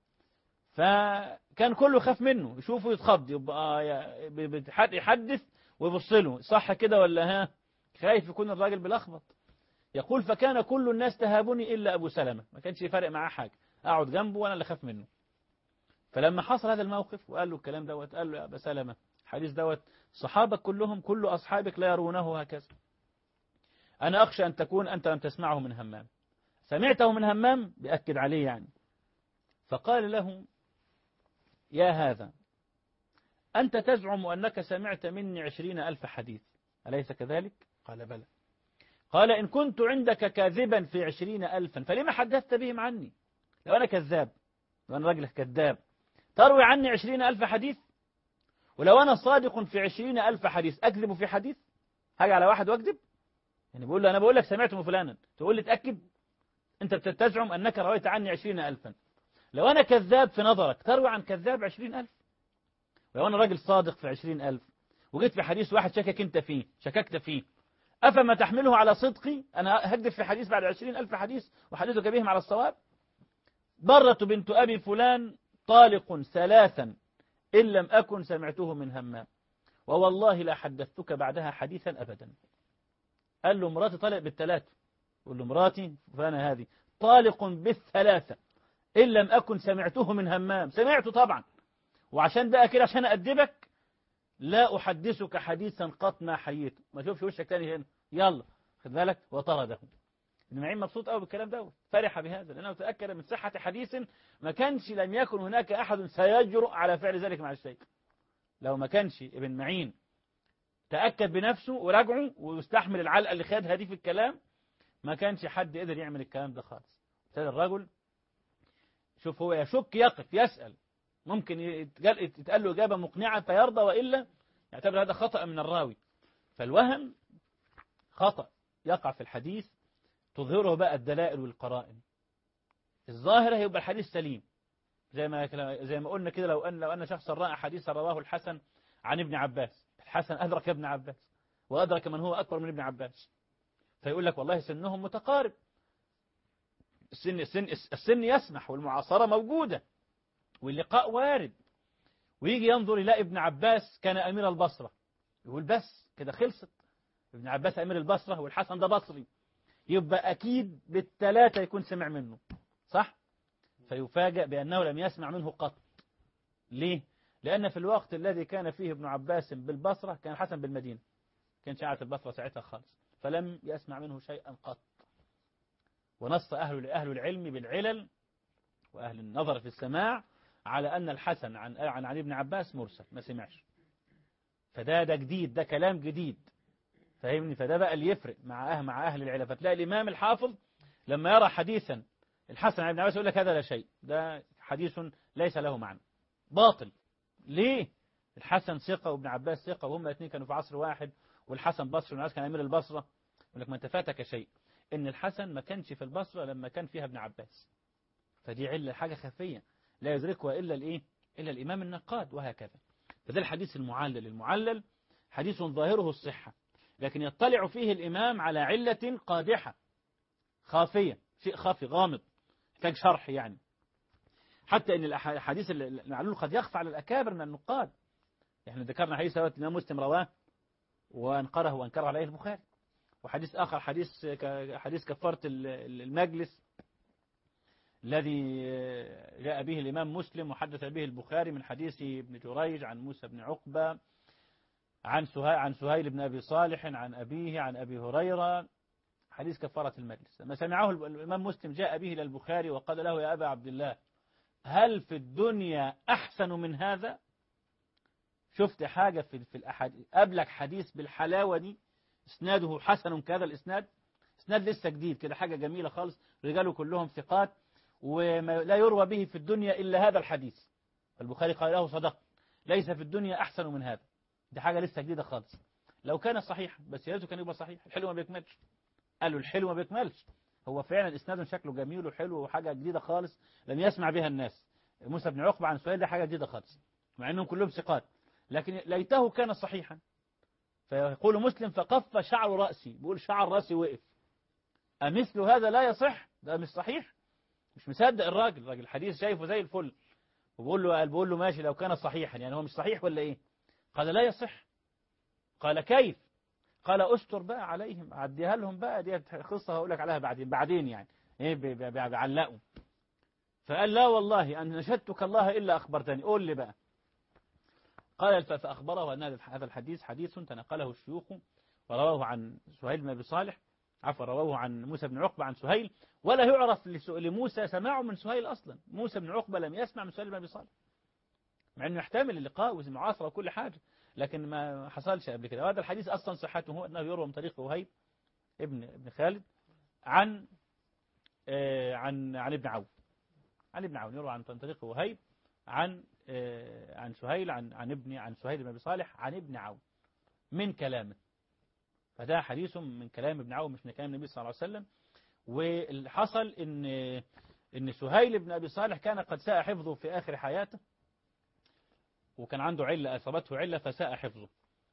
فكان كله خاف منه، يشوفه يتخض، يبقى يحدث ويبص له صح كده ولا ها، خايف يكون الراجل بلخبط. يقول: فكان كل الناس تهابني إلا أبو سلمة، ما كانش يفرق معاه حاجة، أقعد جنبه وأنا اللي خاف منه. فلما حصل هذا الموقف وقال له الكلام دوت، قال له: يا أبا سلمة، الحديث دوت صحابك كلهم، كل أصحابك لا يرونه هكذا، أنا أخشى أن تكون أنت لم تسمعه من همام، سمعته من همام، بأكد عليه يعني. فقال له: يا هذا، أنت تزعم أنك سمعت مني 20,000 حديث، أليس كذلك؟ قال: بلى. قال إن كنت عندك كاذبا في 20,000 فلما حدثت بهم عني؟ لو أنا كذاب، لو أنا راجل كذاب تروي عني 20,000 حديث؟ ولو أنا صادق في 20,000 حديث أكذب في حديث؟ هاجي على واحد وأكذب؟ يعني بقول له أنا بقول لك سمعت من فلانا تقول لي تأكد؟ أنت بتزعم أنك رويت عني 20,000. لو أنا كذاب في نظرك تروي عن كذاب 20,000؟ ولو أنا راجل صادق في 20,000 وجيت في حديث واحد شككت فيه أفما تحمله على صدقي؟ أنا هكذب في حديث بعد 20,000 حديث وحديثك بهم على الصواب؟ برة بنت أبي فلان طالق 3 إن لم أكن سمعته من همام، ووالله لا حدثتك بعدها حديثا أبدا. قال له مراتي طالق بال3، قال له مراتي فأنا هذه طالق بال3 إن لم أكن سمعته من همام. سمعته طبعا، وعشان بقى كده عشان أدبك لا أحدثك حديثا قط ما حييته، ما تشوفش وشك تاني هنا، يلا خد بالك. وطرده. ابن معين مبسوط قوي بالكلام ده، فرح بهذا لأنه تأكد من صحة حديث ما كانش لم يكن هناك أحد سيجرؤ على فعل ذلك مع الشيخ. لو ما كانش ابن معين تأكد بنفسه وراجعه ويستحمل العلقة اللي خدها دي في الكلام، ما كانش حد قدر يعمل الكلام ده خالص. ابتدى الرجل شوف هو يشك يقف يسأل، ممكن يتقال له إجابة مقنعة فيرضى، وإلا يعتبر هذا خطأ من الراوي. فالوهم خطأ يقع في الحديث تظهره بقى الدلائل والقرائن. الظاهرة يبقى الحديث سليم، زي ما قلنا كده. لو أن شخصا رأى حديثا رواه الحسن عن ابن عباس، الحسن أدرك ابن عباس وأدرك من هو أكبر من ابن عباس، فيقول لك والله سنهم متقارب، السن يسمح والمعاصرة موجودة واللقاء وارد. ويجي ينظر إلى ابن عباس كان أمير البصرة، يقول بس كده خلصت، ابن عباس أمير البصرة والحسن ده بصري، يبقى أكيد بال3 يكون سمع منه، صح؟ فيفاجأ بأنه لم يسمع منه قط. ليه؟ لأن في الوقت الذي كان فيه ابن عباس بالبصرة كان الحسن بالمدينة، كان شاعة البصرة ساعتها خالص، فلم يسمع منه شيئا قط. ونص أهل العلم بالعلل وأهل النظر في السماع على أن الحسن عن ابن عباس مرسل، ما سمعش. فده جديد، ده كلام جديد، فاهمني؟ فده بقى اللي يفرق مع أهل العلل. فتلاقي الإمام الحافظ لما يرى حديثا الحسن عن ابن عباس يقول لك هذا لا شيء، ده حديث ليس له معنى، باطل. ليه؟ الحسن ثقة وابن عباس ثقة، وهم الاثنين كانوا في عصر واحد، والحسن بصري وابن عباس كان أمير البصرة. يقول لك ما انت فاتك شيء، إن الحسن ما كانش في البصرة لما كان فيها ابن عباس، فدي علة حاجة خفية لا يدركها إلا الإمام النقاد، وهكذا. فده الحديث المعلل حديث ظاهره الصحة، لكن يطلع فيه الإمام على علة قادحة خافية، شيء خافي غامض يحتاج شرح يعني. حتى إن الحديث المعلول قد يخفى على الأكابر من النقاد. احنا ذكرنا حديث الإمام مسلم رواه وأنكره عليه البخاري، وحديث آخر حديث كفارة المجلس الذي جاء به الإمام مسلم وحدث به البخاري من حديث ابن جريج عن موسى بن عقبة عن سهيل بن أبي صالح عن أبيه عن أبي هريرة، حديث كفارة المجلس. لما سمعه الإمام مسلم جاء به إلى البخاري وقال له يا أبا عبد الله هل في الدنيا أحسن من هذا؟ شفت حاجة في الأحاديث قبلك حديث بالحلاوة دي اسناده حسن كذا الإسناد، اسناد لسه جديد كده، حاجة جميلة خالص، رجاله كلهم ثقات ولا يروى به في الدنيا إلا هذا الحديث. البخاري قال له صدق، ليس في الدنيا أحسن من هذا، دي حاجة لسه جديدة خالص. لو كان صحيح، بس يا كان يبقى صحيح، الحلو ما بيكملش. قالوا الحلو ما بيكملش، هو فعلا اسناده شكله جميل وحلو وحاجة جديدة خالص لم يسمع بها الناس. موسى بن عقبة عن سهيل ده حاجة جديدة خالص، مع انهم كلهم ثقات، لكن ليته كان صحيحا. فيقول مسلم فقف شعر رأسي، بيقول شعر رأسي وقف، أمثل هذا لا يصح؟ ده مش صحيح، مش مصدق الراجل الحديث شايفه زي الفل، بقول له ماشي لو كان صحيحا، يعني هو مش صحيح ولا ايه؟ قال لا يصح. قال كيف؟ قال استر بقى عليهم، عديها لهم بقى، دي قصه هقول لك عليها بعدين يعني ايه بيعلقوا. فقال لا والله ان نشدتك الله الا اخبرتني، قول لي بقى. قال فاخبره ان هذا الحديث حديث تنقله الشيوخ ورواه عن سهيل بن ابي صالح، رواه عن موسى بن عقبة عن سهيل، ولا يعرف لموسى سماعه من سهيل أصلا. موسى بن عقبة لم يسمع من سهيل بن أبي صالح، مع أنه يحتمل اللقاء والمعاصرة وكل حاجة، لكن ما حصلش قبل كده. وهذا الحديث أصلا صحته أنه يروى من طريق وهيب ابن خالد عن ابن عون، عن ابن عون، يروى عن طريق وهيب عن سهيل عن سهيل بن أبي صالح عن ابن عون من كلامه. فده حديث من كلام ابن عون مش من كلام النبي صلى الله عليه وسلم. والحصل ان سهيل بن أبي صالح كان قد ساء حفظه في آخر حياته، وكان عنده علة أصابته علة فساء حفظه.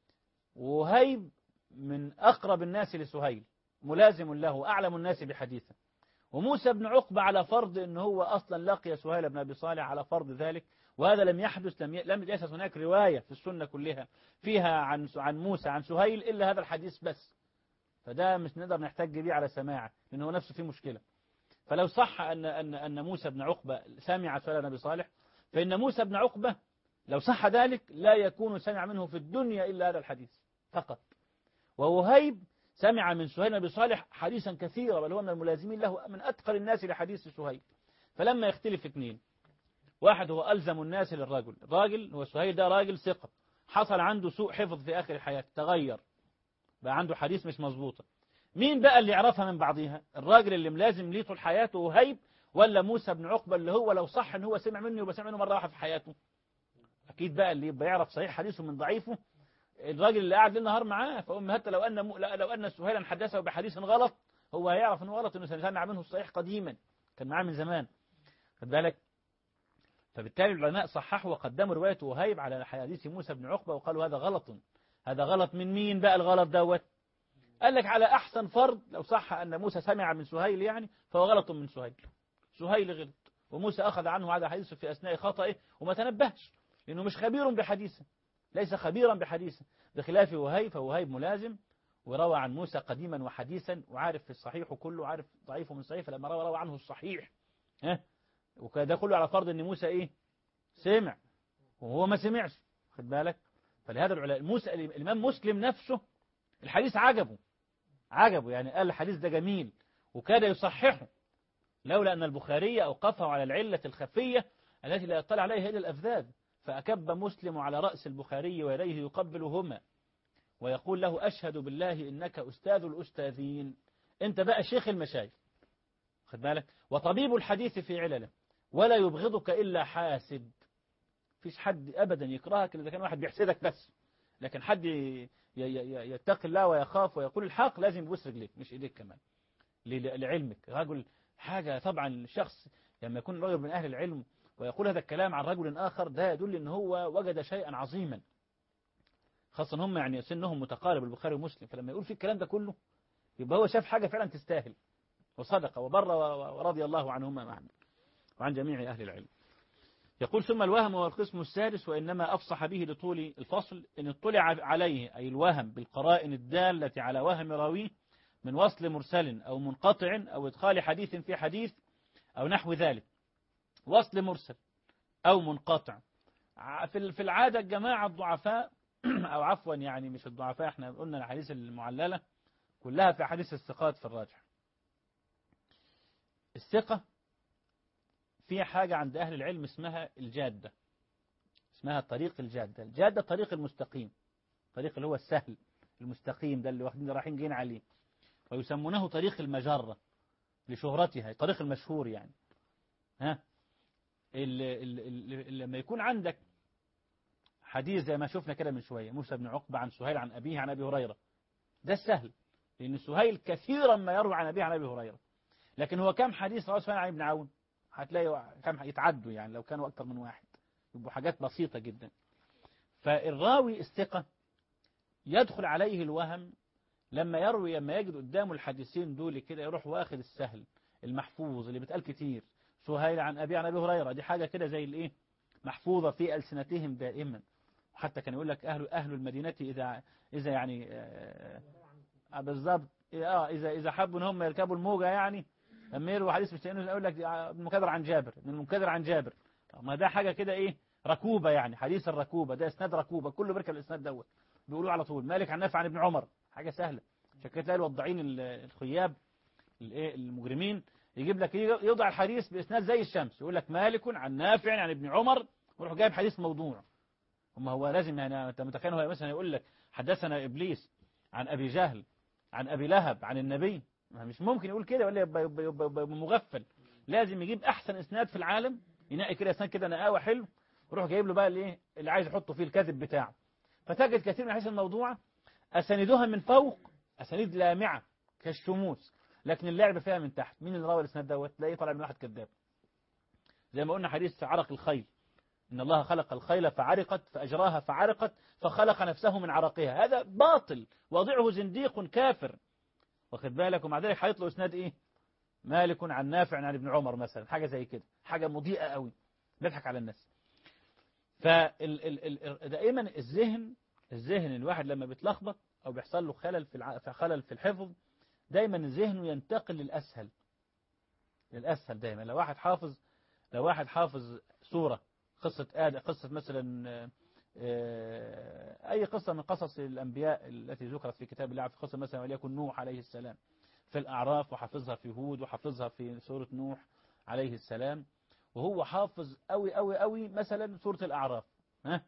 وهيب من أقرب الناس لسهيل، ملازم له، أعلم الناس بحديثه. وموسى بن عقبة على فرض أنه هو أصلا لقي سهيل بن أبي صالح على فرض ذلك، وهذا لم يحدث، لم يجلس هناك رواية في السنة كلها فيها عن موسى عن سهيل إلا هذا الحديث بس. فده مش نقدر نحتج به على سماعه، لأنه نفسه فيه مشكلة. فلو صح أن موسى بن عقبة سمع سهيل بن أبي صالح، فإن موسى بن عقبة لو صح ذلك لا يكون سمع منه في الدنيا إلا هذا الحديث فقط. ووهيب سمع من سهيل بن أبي صالح حديثا كثيرا، بل هو من الملازمين له، من أتقل الناس لحديث سهيل. فلما يختلف اثنين، واحد هو ألزم الناس للرجل، الراجل هو سهيل، ده راجل ثقة، حصل عنده سوء حفظ في آخر الحياة، تغير بقى عنده حديث مش مظبوطة. مين بقى اللي يعرفها من بعضها؟ الراجل اللي ملازم ليه طول حياته وهيب، ولا موسى بن عقبة اللي هو لو صح ان هو سمع منه يبقى سمع منه مرة واحدة في حياته؟ أكيد بقى اللي يبقى يعرف صحيح حديثه من ضعيفه الراجل اللي قاعد ليل نهار معاه. فأم حتى لو أن سهيلا حدثه بحديث غلط، هو هيعرف انه غلط، انه سمع منه الصحيح قديما، كان معاه من زمان، خد بالك. فبالتالي العلماء صححوا وقدموا رواية وهيب على حديث موسى بن عقبة، وقالوا هذا غلط. هذا غلط من مين بقى الغلط دوت؟ قال لك على أحسن فرض لو صح أن موسى سمع من سهيل يعني، فهو غلط من سهيل. سهيل غلط، وموسى أخذ عنه هذا حديثه في أثناء خطئه وما تنبهش، لأنه مش خبير بحديثه، ليس خبيرا بحديثه، بخلاف وهيب، فوهيب ملازم وروى عن موسى قديما وحديثا، وعارف في الصحيح كله، عارف ضعيفه من صحيح، فلما روى عنه الصحيح وكذا كله على فرض ان موسى سمع وهو ما سمعش، خد بالك. فلهذا الإمام مسلم نفسه الحديث عجبه يعني، قال الحديث ده جميل وكاد يصححه، لولا أن البخاري أوقفه على العلة الخفية التي لا يطلع عليها إلا الأفذاذ. فأكب مسلم على رأس البخاري ويديه يقبلهما ويقول له أشهد بالله إنك أستاذ الأستاذين، أنت بقى شيخ المشايخ، خد بالك، وطبيب الحديث في علله، ولا يبغضك إلا حاسد. فيش حد أبدا يكرهك إذا كان واحد بيحسدك بس، لكن حد يتقي الله ويخاف ويقول الحق لازم يبوس رجليك مش إيديك كمان، لعلمك. رجل حاجة طبعا، الشخص لما يكون رجل من أهل العلم ويقول هذا الكلام عن رجل آخر، ده يدل أن هو وجد شيئا عظيما، خاصة هم يعني سنهم متقارب البخاري ومسلم، فلما يقول في الكلام ده كله يبقى هو شاف حاجة فعلا تستاهل، وصدق وبر ورضي الله عنهما معنا وعن جميع أهل العلم. يقول ثم الوهم هو القسم السادس، وإنما أفصح به لطول الفصل إن اطلع عليه، أي الوهم، بالقرائن الدالة على وهم راويه من وصل مرسل أو منقطع أو إدخال حديث في حديث أو نحو ذلك. وصل مرسل أو منقطع في العادة الجماعة الضعفاء أو عفوا يعني مش الضعفاء، احنا قلنا الحديث المعللة كلها في حديث الثقات في الراجح. الثقة في حاجة عند أهل العلم اسمها الجادة، اسمها طريق الجادة. الجادة طريق المستقيم، طريق اللي هو السهل المستقيم ده اللي واخدين رايحين جايين عليه، ويسمونه طريق المجرة لشهرتها، طريق المشهور يعني. لما يكون عندك حديث زي ما شفنا كده من شوية، موسى بن عقبة عن سهيل عن أبيه عن أبي هريرة، ده السهل، لأن سهيل كثيرا ما يروي عن أبيه عن أبي هريرة. لكن هو كم حديث رواه سهيل عن ابن عون؟ هتلاقي كم يتعدوا يعني، لو كانوا أكثر من واحد يبقوا حاجات بسيطة جدا. فالراوي الثقة يدخل عليه الوهم لما يجد قدامه الحديثين دول كده، يروح واخد السهل المحفوظ اللي بيتقال كتير، سهيل عن أبي عن أبي هريرة، دي حاجة كده زي محفوظة في ألسنتهم دائما. وحتى كان يقول لك أهل المدينة إذا يعني بالضبط إذا حبوا إن هم يركبوا الموجة يعني، لما يروي حديث مش يقول لك ابن المنكدر عن جابر، ابن المنكدر عن جابر، ما ده حاجة كده ركوبة يعني، حديث الركوبة ده اسناد ركوبة، كله بيركب الاسناد دوت بيقولوا على طول. مالك عن نافع عن ابن عمر، حاجة سهلة. عشان كده تلاقي الوضاعين الخياب المجرمين يجيب لك يوضع الحديث باسناد زي الشمس، يقول لك مالك عن نافع عن ابن عمر، ويروح جايب حديث موضوع. وما هو لازم يعني، انت متخيل هو مثلا يقول لك حدثنا ابليس عن ابي جهل عن أبي لهب عن النبي، مش ممكن يقول كده ولا يبقى مغفل. لازم يجيب أحسن إسناد في العالم، ينقي كده إسناد كده نقاوة حلو، ويروح جايب له بقى اللي عايز يحطه فيه الكذب بتاعه. فتجد كثير من الحديث الموضوعة أساندها من فوق أسانيد لامعة كالشموس، لكن اللعب فيها من تحت. مين اللي روى الإسناد دوت؟ تلاقيه طالع من واحد كذاب. زي ما قلنا حديث عرق الخيل، إن الله خلق الخيل فعرقت فأجراها فعرقت فخلق نفسه من عرقها. هذا باطل وضعه زنديق كافر، واخد بالك؟ ومع ذلك هيطلع إسناد إيه؟ مالك عن نافع عن ابن عمر مثلا، حاجة زي كده، حاجة مضيئة قوي، نضحك على الناس. دائما الذهن الواحد لما بيتلخبط أو بيحصل له خلل في الحفظ، دايما ذهنه ينتقل للأسهل دايما. لو واحد حافظ سورة، قصة مثلا أي قصة من قصص الأنبياء التي ذكرت في كتاب الله، في قصة مثلا وليكن نوح عليه السلام في الأعراف، وحافظها في هود، وحافظها في سورة نوح عليه السلام، وهو حافظ قوي قوي قوي مثلا سورة الأعراف، ها،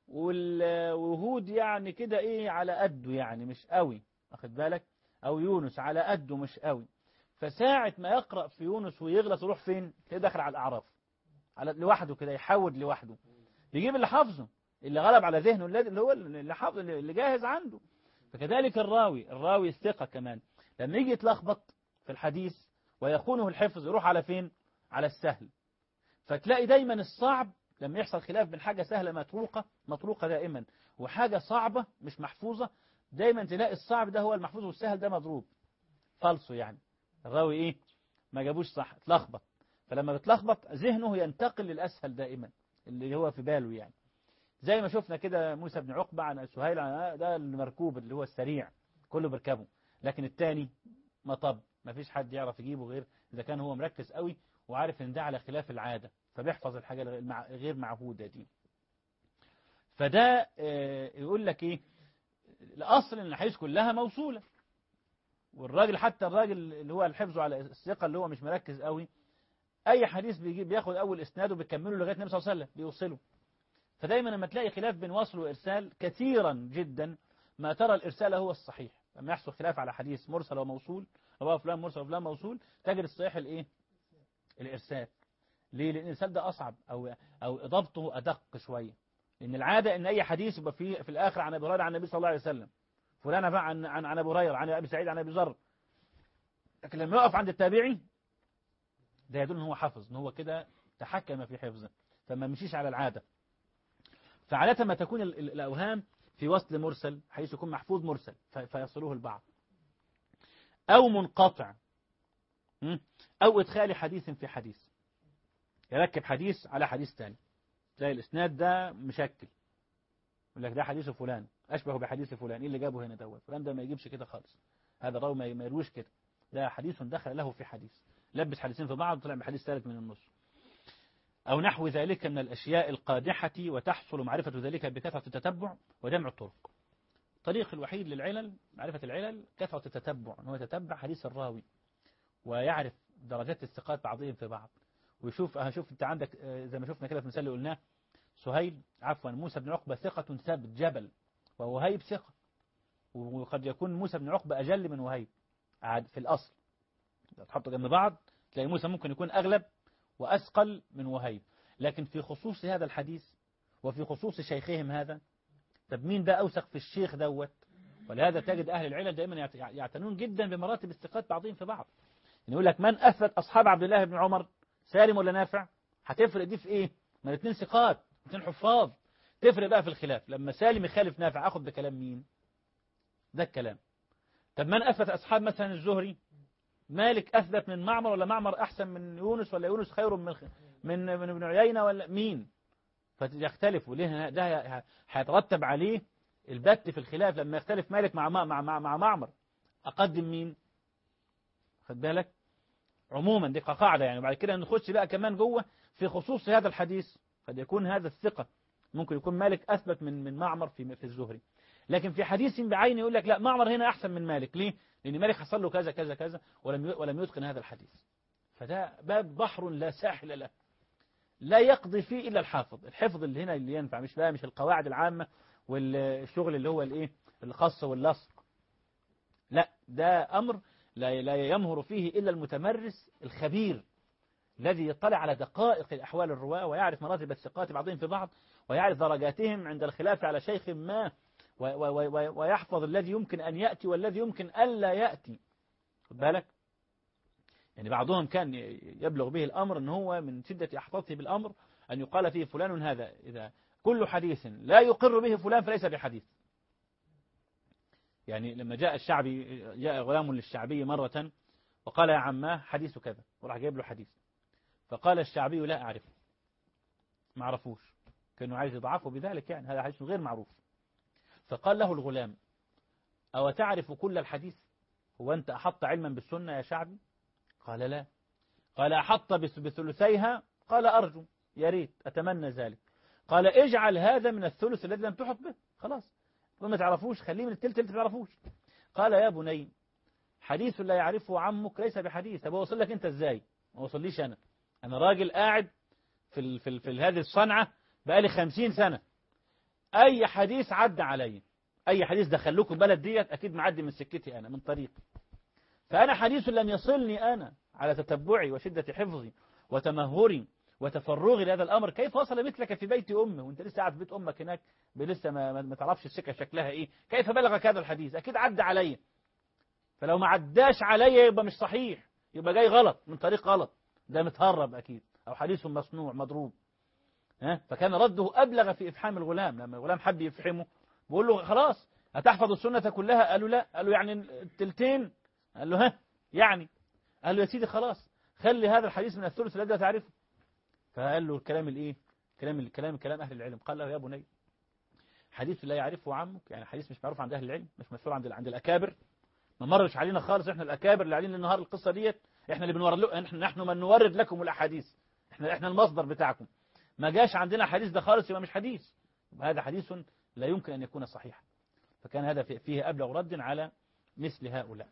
وهود يعني كده إيه على قده، يعني مش قوي، واخد بالك؟ أو يونس على قده مش قوي. فساعة ما يقرأ في يونس ويغلط يروح فين؟ كده داخل على الأعراف لوحده كده، يحود لوحده، يجيب اللي حافظه، اللي غلب على ذهنه، اللي هو اللي حافظ، اللي جاهز عنده. فكذلك الراوي الثقة كمان لما يجي يتلخبط في الحديث ويخونه الحفظ يروح على فين؟ على السهل. فتلاقي دايما الصعب لما يحصل خلاف بين حاجة سهلة مطروقة دائما وحاجة صعبة مش محفوظة، دايما تلاقي الصعب ده هو المحفوظ والسهل ده مضروب فالصو. يعني الراوي ايه؟ ما جابوش صح، اتلخبط. فلما بتلخبط ذهنه ينتقل للأسهل دائما اللي هو في باله. يعني زي ما شفنا كده موسى بن عقبة عن سهيل، ده المركوب اللي هو السريع كله بركبه، لكن الثاني مطب ما فيش حد يعرف يجيبه غير إذا كان هو مركز قوي وعارف ان ده على خلاف العادة، فبيحفظ الحاجة غير معهودة دي. فده يقول لك ايه؟ الأصل ان الحديث كلها موصولة، والراجل حتى الراجل اللي هو الحفظ على الثقة اللي هو مش مركز قوي، أي حديث بياخد أول إسناده وبيكمله لغاية النبي صلى الله عليه وسلم بيوصله. فدايما لما تلاقي خلاف بين وصل وإرسال كثيرا جدا ما ترى الإرسال هو الصحيح. لما يحصل خلاف على حديث مرسل وموصول، رواه فلان مرسل وفلان موصول، تجد الصحيح الإيه؟ الإرسال. ليه؟ لأن الإرسال ده أصعب أو ضبطه أدق شوية. لأن العادة إن أي حديث يبقى في الآخر عن أبي هريرة عن النبي صلى الله عليه وسلم، فلان عن أبي هريرة عن أبي سعيد عن أبي ذر. لكن لما يقف عند التابعي ده يدل ان هو حفظ، ان هو كده تحكم في حفظه، فما مشيش على العادة. فعادة ما تكون الأوهام في وصل مرسل، حيث يكون محفوظ مرسل فيصلوه البعض، أو منقطع، أو إدخال حديث في حديث، يركب حديث على حديث ثاني، تلاقي الإسناد ده مشكل، يقول لك ده حديث فلان أشبه بحديث فلان، إيه اللي جابه هنا دوت؟ فلان ده ما يجيبش كده خالص، هذا الراوي ما يرويش كده، ده حديث دخل له في حديث، لبس حديثين في بعض وطلع بحديث ثالث من النص، أو نحو ذلك من الأشياء القادحة. وتحصل معرفة ذلك بكثرة التتبع وجمع الطرق. الطريق الوحيد للعلل، معرفة العلل، كثرة التتبع، أنه يتتبع حديث الراوي ويعرف درجات الثقات بعضهم في بعض، ويشوف أنت عندك زي ما شفنا كده في المثال اللي قلناه، موسى بن عقبة ثقة ثابت جبل، ووهيب ثقة، وقد يكون موسى بن عقبة أجل من وهيب في الأصل، تحطوا جنب بعض تلاقي موسى ممكن يكون أغلب وأثقل من وهيب، لكن في خصوص هذا الحديث وفي خصوص شيخهم هذا، طب مين ده أوثق في الشيخ دوت؟ ولهذا تجد أهل العلل دائما يعتنون جدا بمراتب الثقات بعضهم في بعض. يعني يقول لك من أثبت أصحاب عبد الله بن عمر، سالم ولا نافع؟ هتفرق دي في إيه؟ ما الاثنين ثقات، الاثنين حفاظ، تفرق بقى في الخلاف. لما سالم يخالف نافع أخذ بكلام مين؟ ده الكلام. طب من أثبت أصحاب مثلا الزهري، مالك أثبت من معمر ولا معمر أحسن من يونس ولا يونس خير من ابن عيينة ولا مين؟ فيختلفوا ليه؟ ده هيترتب عليه البت في الخلاف. لما يختلف مالك مع معمر أقدم مين؟ خد بالك عموما دي قاعدة يعني. وبعد كده نخش بقى كمان جوه في خصوص هذا الحديث، قد يكون هذا الثقة ممكن يكون مالك أثبت من معمر في الزهري، لكن في حديث بعينه يقول لك لا معمر هنا أحسن من مالك. ليه؟ لأن مالك حصل له كذا كذا كذا ولم يتقن هذا الحديث. فده باب بحر لا ساحل له، لا يقضي فيه إلا الحفظ اللي هنا اللي ينفع، مش القواعد العامة والشغل اللي هو الايه الخاص واللصق. لا، ده أمر لا يمهر فيه إلا المتمرس الخبير الذي يطلع على دقائق الأحوال الرواة ويعرف مراتب الثقات بعضهم في بعض ويعرف درجاتهم عند الخلاف على شيخ ما ويحفظ الذي يمكن أن يأتي والذي يمكن ألا يأتي. خد بالك، يعني بعضهم كان يبلغ به الأمر أن هو من شدة إحاطته بالأمر أن يقال فيه فلان هذا إذا كل حديث لا يقر به فلان فليس بحديث. يعني لما جاء غلام للشعبي مرة وقال يا عماه حديث كذا، وراح جايب له حديث، فقال الشعبي لا أعرفه، ما عرفوش، كانوا عايز يضعفه بذلك، يعني هذا حديث غير معروف. فقال له الغلام أو تعرف كل الحديث؟ هو أنت أحط علما بالسنة يا شعبي؟ قال لا. قال أحط بثلثيها؟ قال أرجو، يا ريت، أتمنى ذلك. قال اجعل هذا من الثلث الذي لم تحط به، خلاص ما تعرفوش خليه من التلت اللي تعرفوش. قال يا بني حديث لا يعرفه عمك ليس بحديث. طب وصل لك أنت إزاي؟ ما وصليش أنا راجل قاعد في هذه الصنعة بقالي 50 سنة، أي حديث عدى علي، أي حديث دخل لكم البلد ديت أكيد معدي من سكتي أنا، من طريقي. فأنا حديث لم يصلني أنا على تتبعي وشدة حفظي وتمهري وتفرغي لهذا الأمر، كيف وصل مثلك في بيت أمه وأنت لسه قاعد في بيت أمك هناك لسه ما تعرفش السكة شكلها إيه؟ كيف بلغك هذا الحديث؟ أكيد عدى علي. فلو ما عداش علي يبقى مش صحيح، يبقى جاي غلط من طريق غلط، ده متهرب أكيد، أو حديث مصنوع مضروب. فكان رده أبلغ في إفحام الغلام. لما الغلام حب يفحمه بيقول له خلاص هتحفظ السنة كلها؟ قال له لا. قال له يعني التلتين؟ قال له ها يعني. قال له يا سيدي خلاص خلي هذا الحديث من الثلث الذي لا تعرفه. فقال له الكلام الايه، كلام أهل العلم. قال له يا بني حديث لا يعرفه عمك، يعني حديث مش معروف عند أهل العلم، مش مشهور عند الأكابر، ما مرش علينا خالص، احنا الأكابر اللي علينا النهار القصة ديت، احنا اللي بنورد، نحن من نورد لكم الأحاديث، احنا المصدر بتاعكم، ما جاش عندنا حديث ده خالص يبقى مش حديث، هذا حديث لا يمكن أن يكون صحيحا. فكان هذا فيه أبلغ رد على مثل هؤلاء.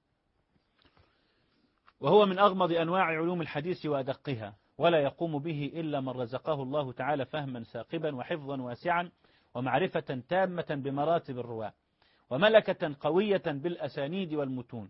وهو من أغمض أنواع علوم الحديث وأدقها، ولا يقوم به إلا من رزقه الله تعالى فهما ثاقبا وحفظا واسعا ومعرفة تامة بمراتب الرواة وملكة قوية بالأسانيد والمتون.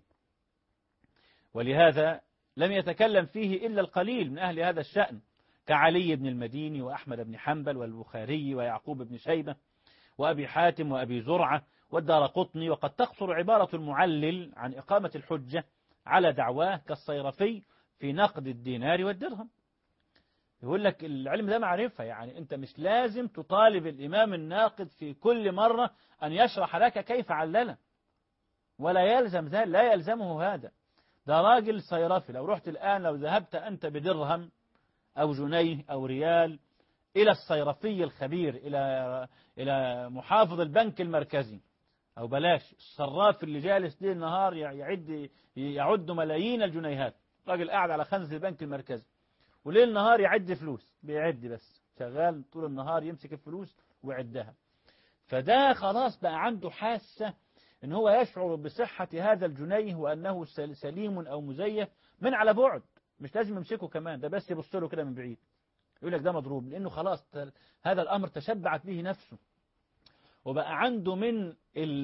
ولهذا لم يتكلم فيه إلا القليل من أهل هذا الشأن كعلي بن المديني وأحمد بن حنبل والبخاري ويعقوب بن شيبة وأبي حاتم وأبي زرعة والدارقطني. وقد تقصر عبارة المعلل عن إقامة الحجة على دعواه كالصيرفي في نقد الدينار والدرهم. يقول لك العلم ده معرفة، يعني أنت مش لازم تطالب الإمام الناقد في كل مرة أن يشرح لك كيف علل، ولا يلزم ذلك، لا يلزمه هذا. ده راجل صيرفي، لو رحت الآن لو ذهبت أنت بدرهم أو جنيه أو ريال إلى الصيرفي الخبير، إلى محافظ البنك المركزي، أو بلاش الصراف اللي جالس ليل نهار يعد ملايين الجنيهات، راجل قاعد على خزنة البنك المركزي وليل نهار يعد فلوس، بيعد بس شغال طول النهار يمسك الفلوس ويعدها. فده خلاص بقى عنده حاسة ان هو يشعر بصحة هذا الجنيه وأنه سليم أو مزيف من على بعد، مش لازم يمسكه كمان، ده بس يبص له كده من بعيد يقول لك ده مضروب، لأنه خلاص هذا الأمر تشبعت به نفسه، وبقى عنده من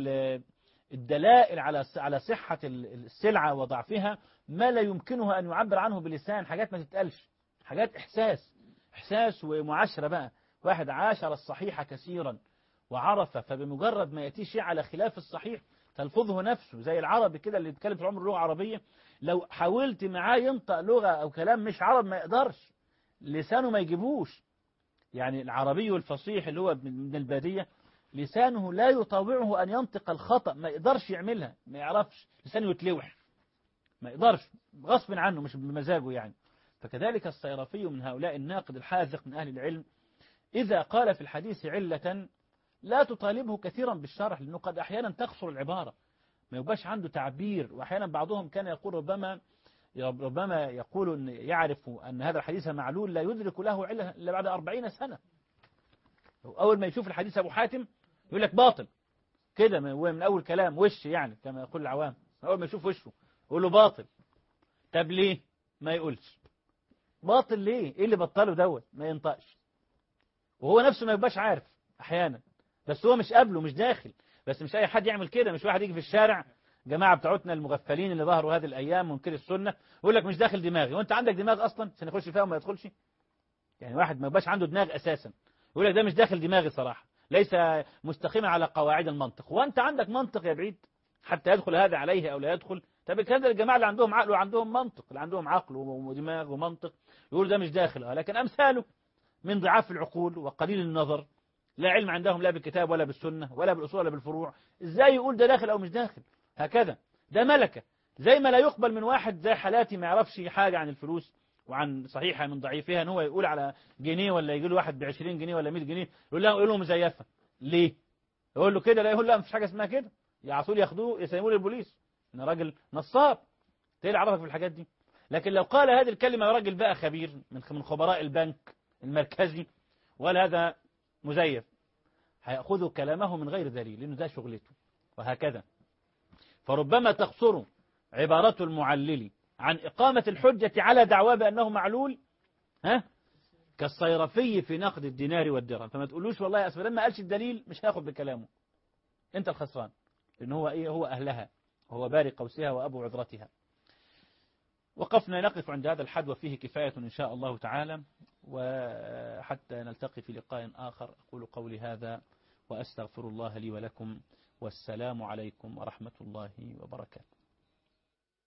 الدلائل على صحة السلعة وضعفها ما لا يمكنه أن يعبر عنه بلسان، حاجات ما تتقالش، حاجات إحساس ومعاشرة بقى. واحد عاشر الصحيح كثيرا وعرف، فبمجرد ما يأتي شيء على خلاف الصحيح تلفظه نفسه، زي العربي كده اللي يتكلم في العمر لغة عربية، لو حاولت معاه ينطق لغة أو كلام مش عرب ما يقدرش، لسانه ما يجيبوش. يعني العربي الفصيح اللي هو من البادية لسانه لا يطاوعه أن ينطق الخطأ، ما يقدرش يعملها، ما يعرفش، لسانه يتلوح، ما يقدرش، غصب عنه مش بمزاجه يعني. فكذلك الصيرفي من هؤلاء الناقد الحاذق من أهل العلم، إذا قال في الحديث علة لا تطالبه كثيرا بالشرح، لأنه قد أحيانا تقصر العبارة، ما يبقاش عنده تعبير. وأحيانا بعضهم كان يقول ربما يقول إن يعرف أن هذا الحديث معلول لا يدرك له علة إلا بعد 40 سنة. أول ما يشوف الحديث أبو حاتم يقول لك باطل كده من أول كلام، وش يعني كما يقول العوام، أول ما يشوف وشه يقول له باطل. طب ليه ما يقولش باطل؟ ليه؟ إيه اللي بطله دوت؟ ما ينطقش، وهو نفسه ما يبقاش عارف أحيانا، بس هو مش قابله، مش داخل، بس مش أي حد يعمل كده، مش واحد يجي في الشارع جماعة بتوعتنا المغفلين اللي ظهروا هذه الأيام منكر السنة يقول لك مش داخل دماغي، وأنت عندك دماغ أصلا عشان يخش فيها وما يدخلش؟ يعني واحد ما يبقاش عنده دماغ أساسا يقول لك ده مش داخل دماغي صراحة، ليس مستقيما على قواعد المنطق، وأنت عندك منطق يا بعيد حتى يدخل هذا عليه أو لا يدخل. طب كان الجماعة اللي عندهم عقل وعندهم منطق، اللي عندهم عقل ودماغ ومنطق يقول ده مش داخل، لكن أمثاله من ضعاف العقول وقليل النظر لا علم عندهم لا بالكتاب ولا بالسنة ولا بالأصول ولا بالفروع، إزاي يقول ده داخل أو مش داخل؟ هكذا ده ملكة، زي ما لا يقبل من واحد زي حالاتي ما يعرفش حاجة عن الفلوس وعن صحيحها من ضعيفها ان هو يقول على جنيه ولا يجي له واحد ب20 جنيه ولا 100 جنيه يقول له مزيفة ليه؟ يقول له كده، لا يقول لا مفيش حاجة اسمها كده، يعصوا ياخدوه يسلموه للبوليس، انا راجل نصاب. ايه اللي عرفك في الحاجات دي؟ لكن لو قال هذه الكلمة راجل بقى خبير من خبراء البنك المركزي ولا هذا مزيف، هيأخذوا كلامه من غير دليل لأنه ده شغلته. وهكذا فربما تقصر عبارة المعلل عن إقامة الحجة على دعواه بأنه معلول، كالصيرفي في نقد الدينار والدرهم. فما تقولوش والله أسفل لما قالش الدليل مش هاخد بكلامه، أنت الخسران، لأنه هو إيه؟ هو أهلها، وهو باري قوسها وأبو عذرتها. وقفنا نقف عند هذا الحد وفيه كفاية إن شاء الله تعالى، وحتى نلتقي في لقاء آخر أقول قولي هذا وأستغفر الله لي ولكم، والسلام عليكم ورحمة الله وبركاته.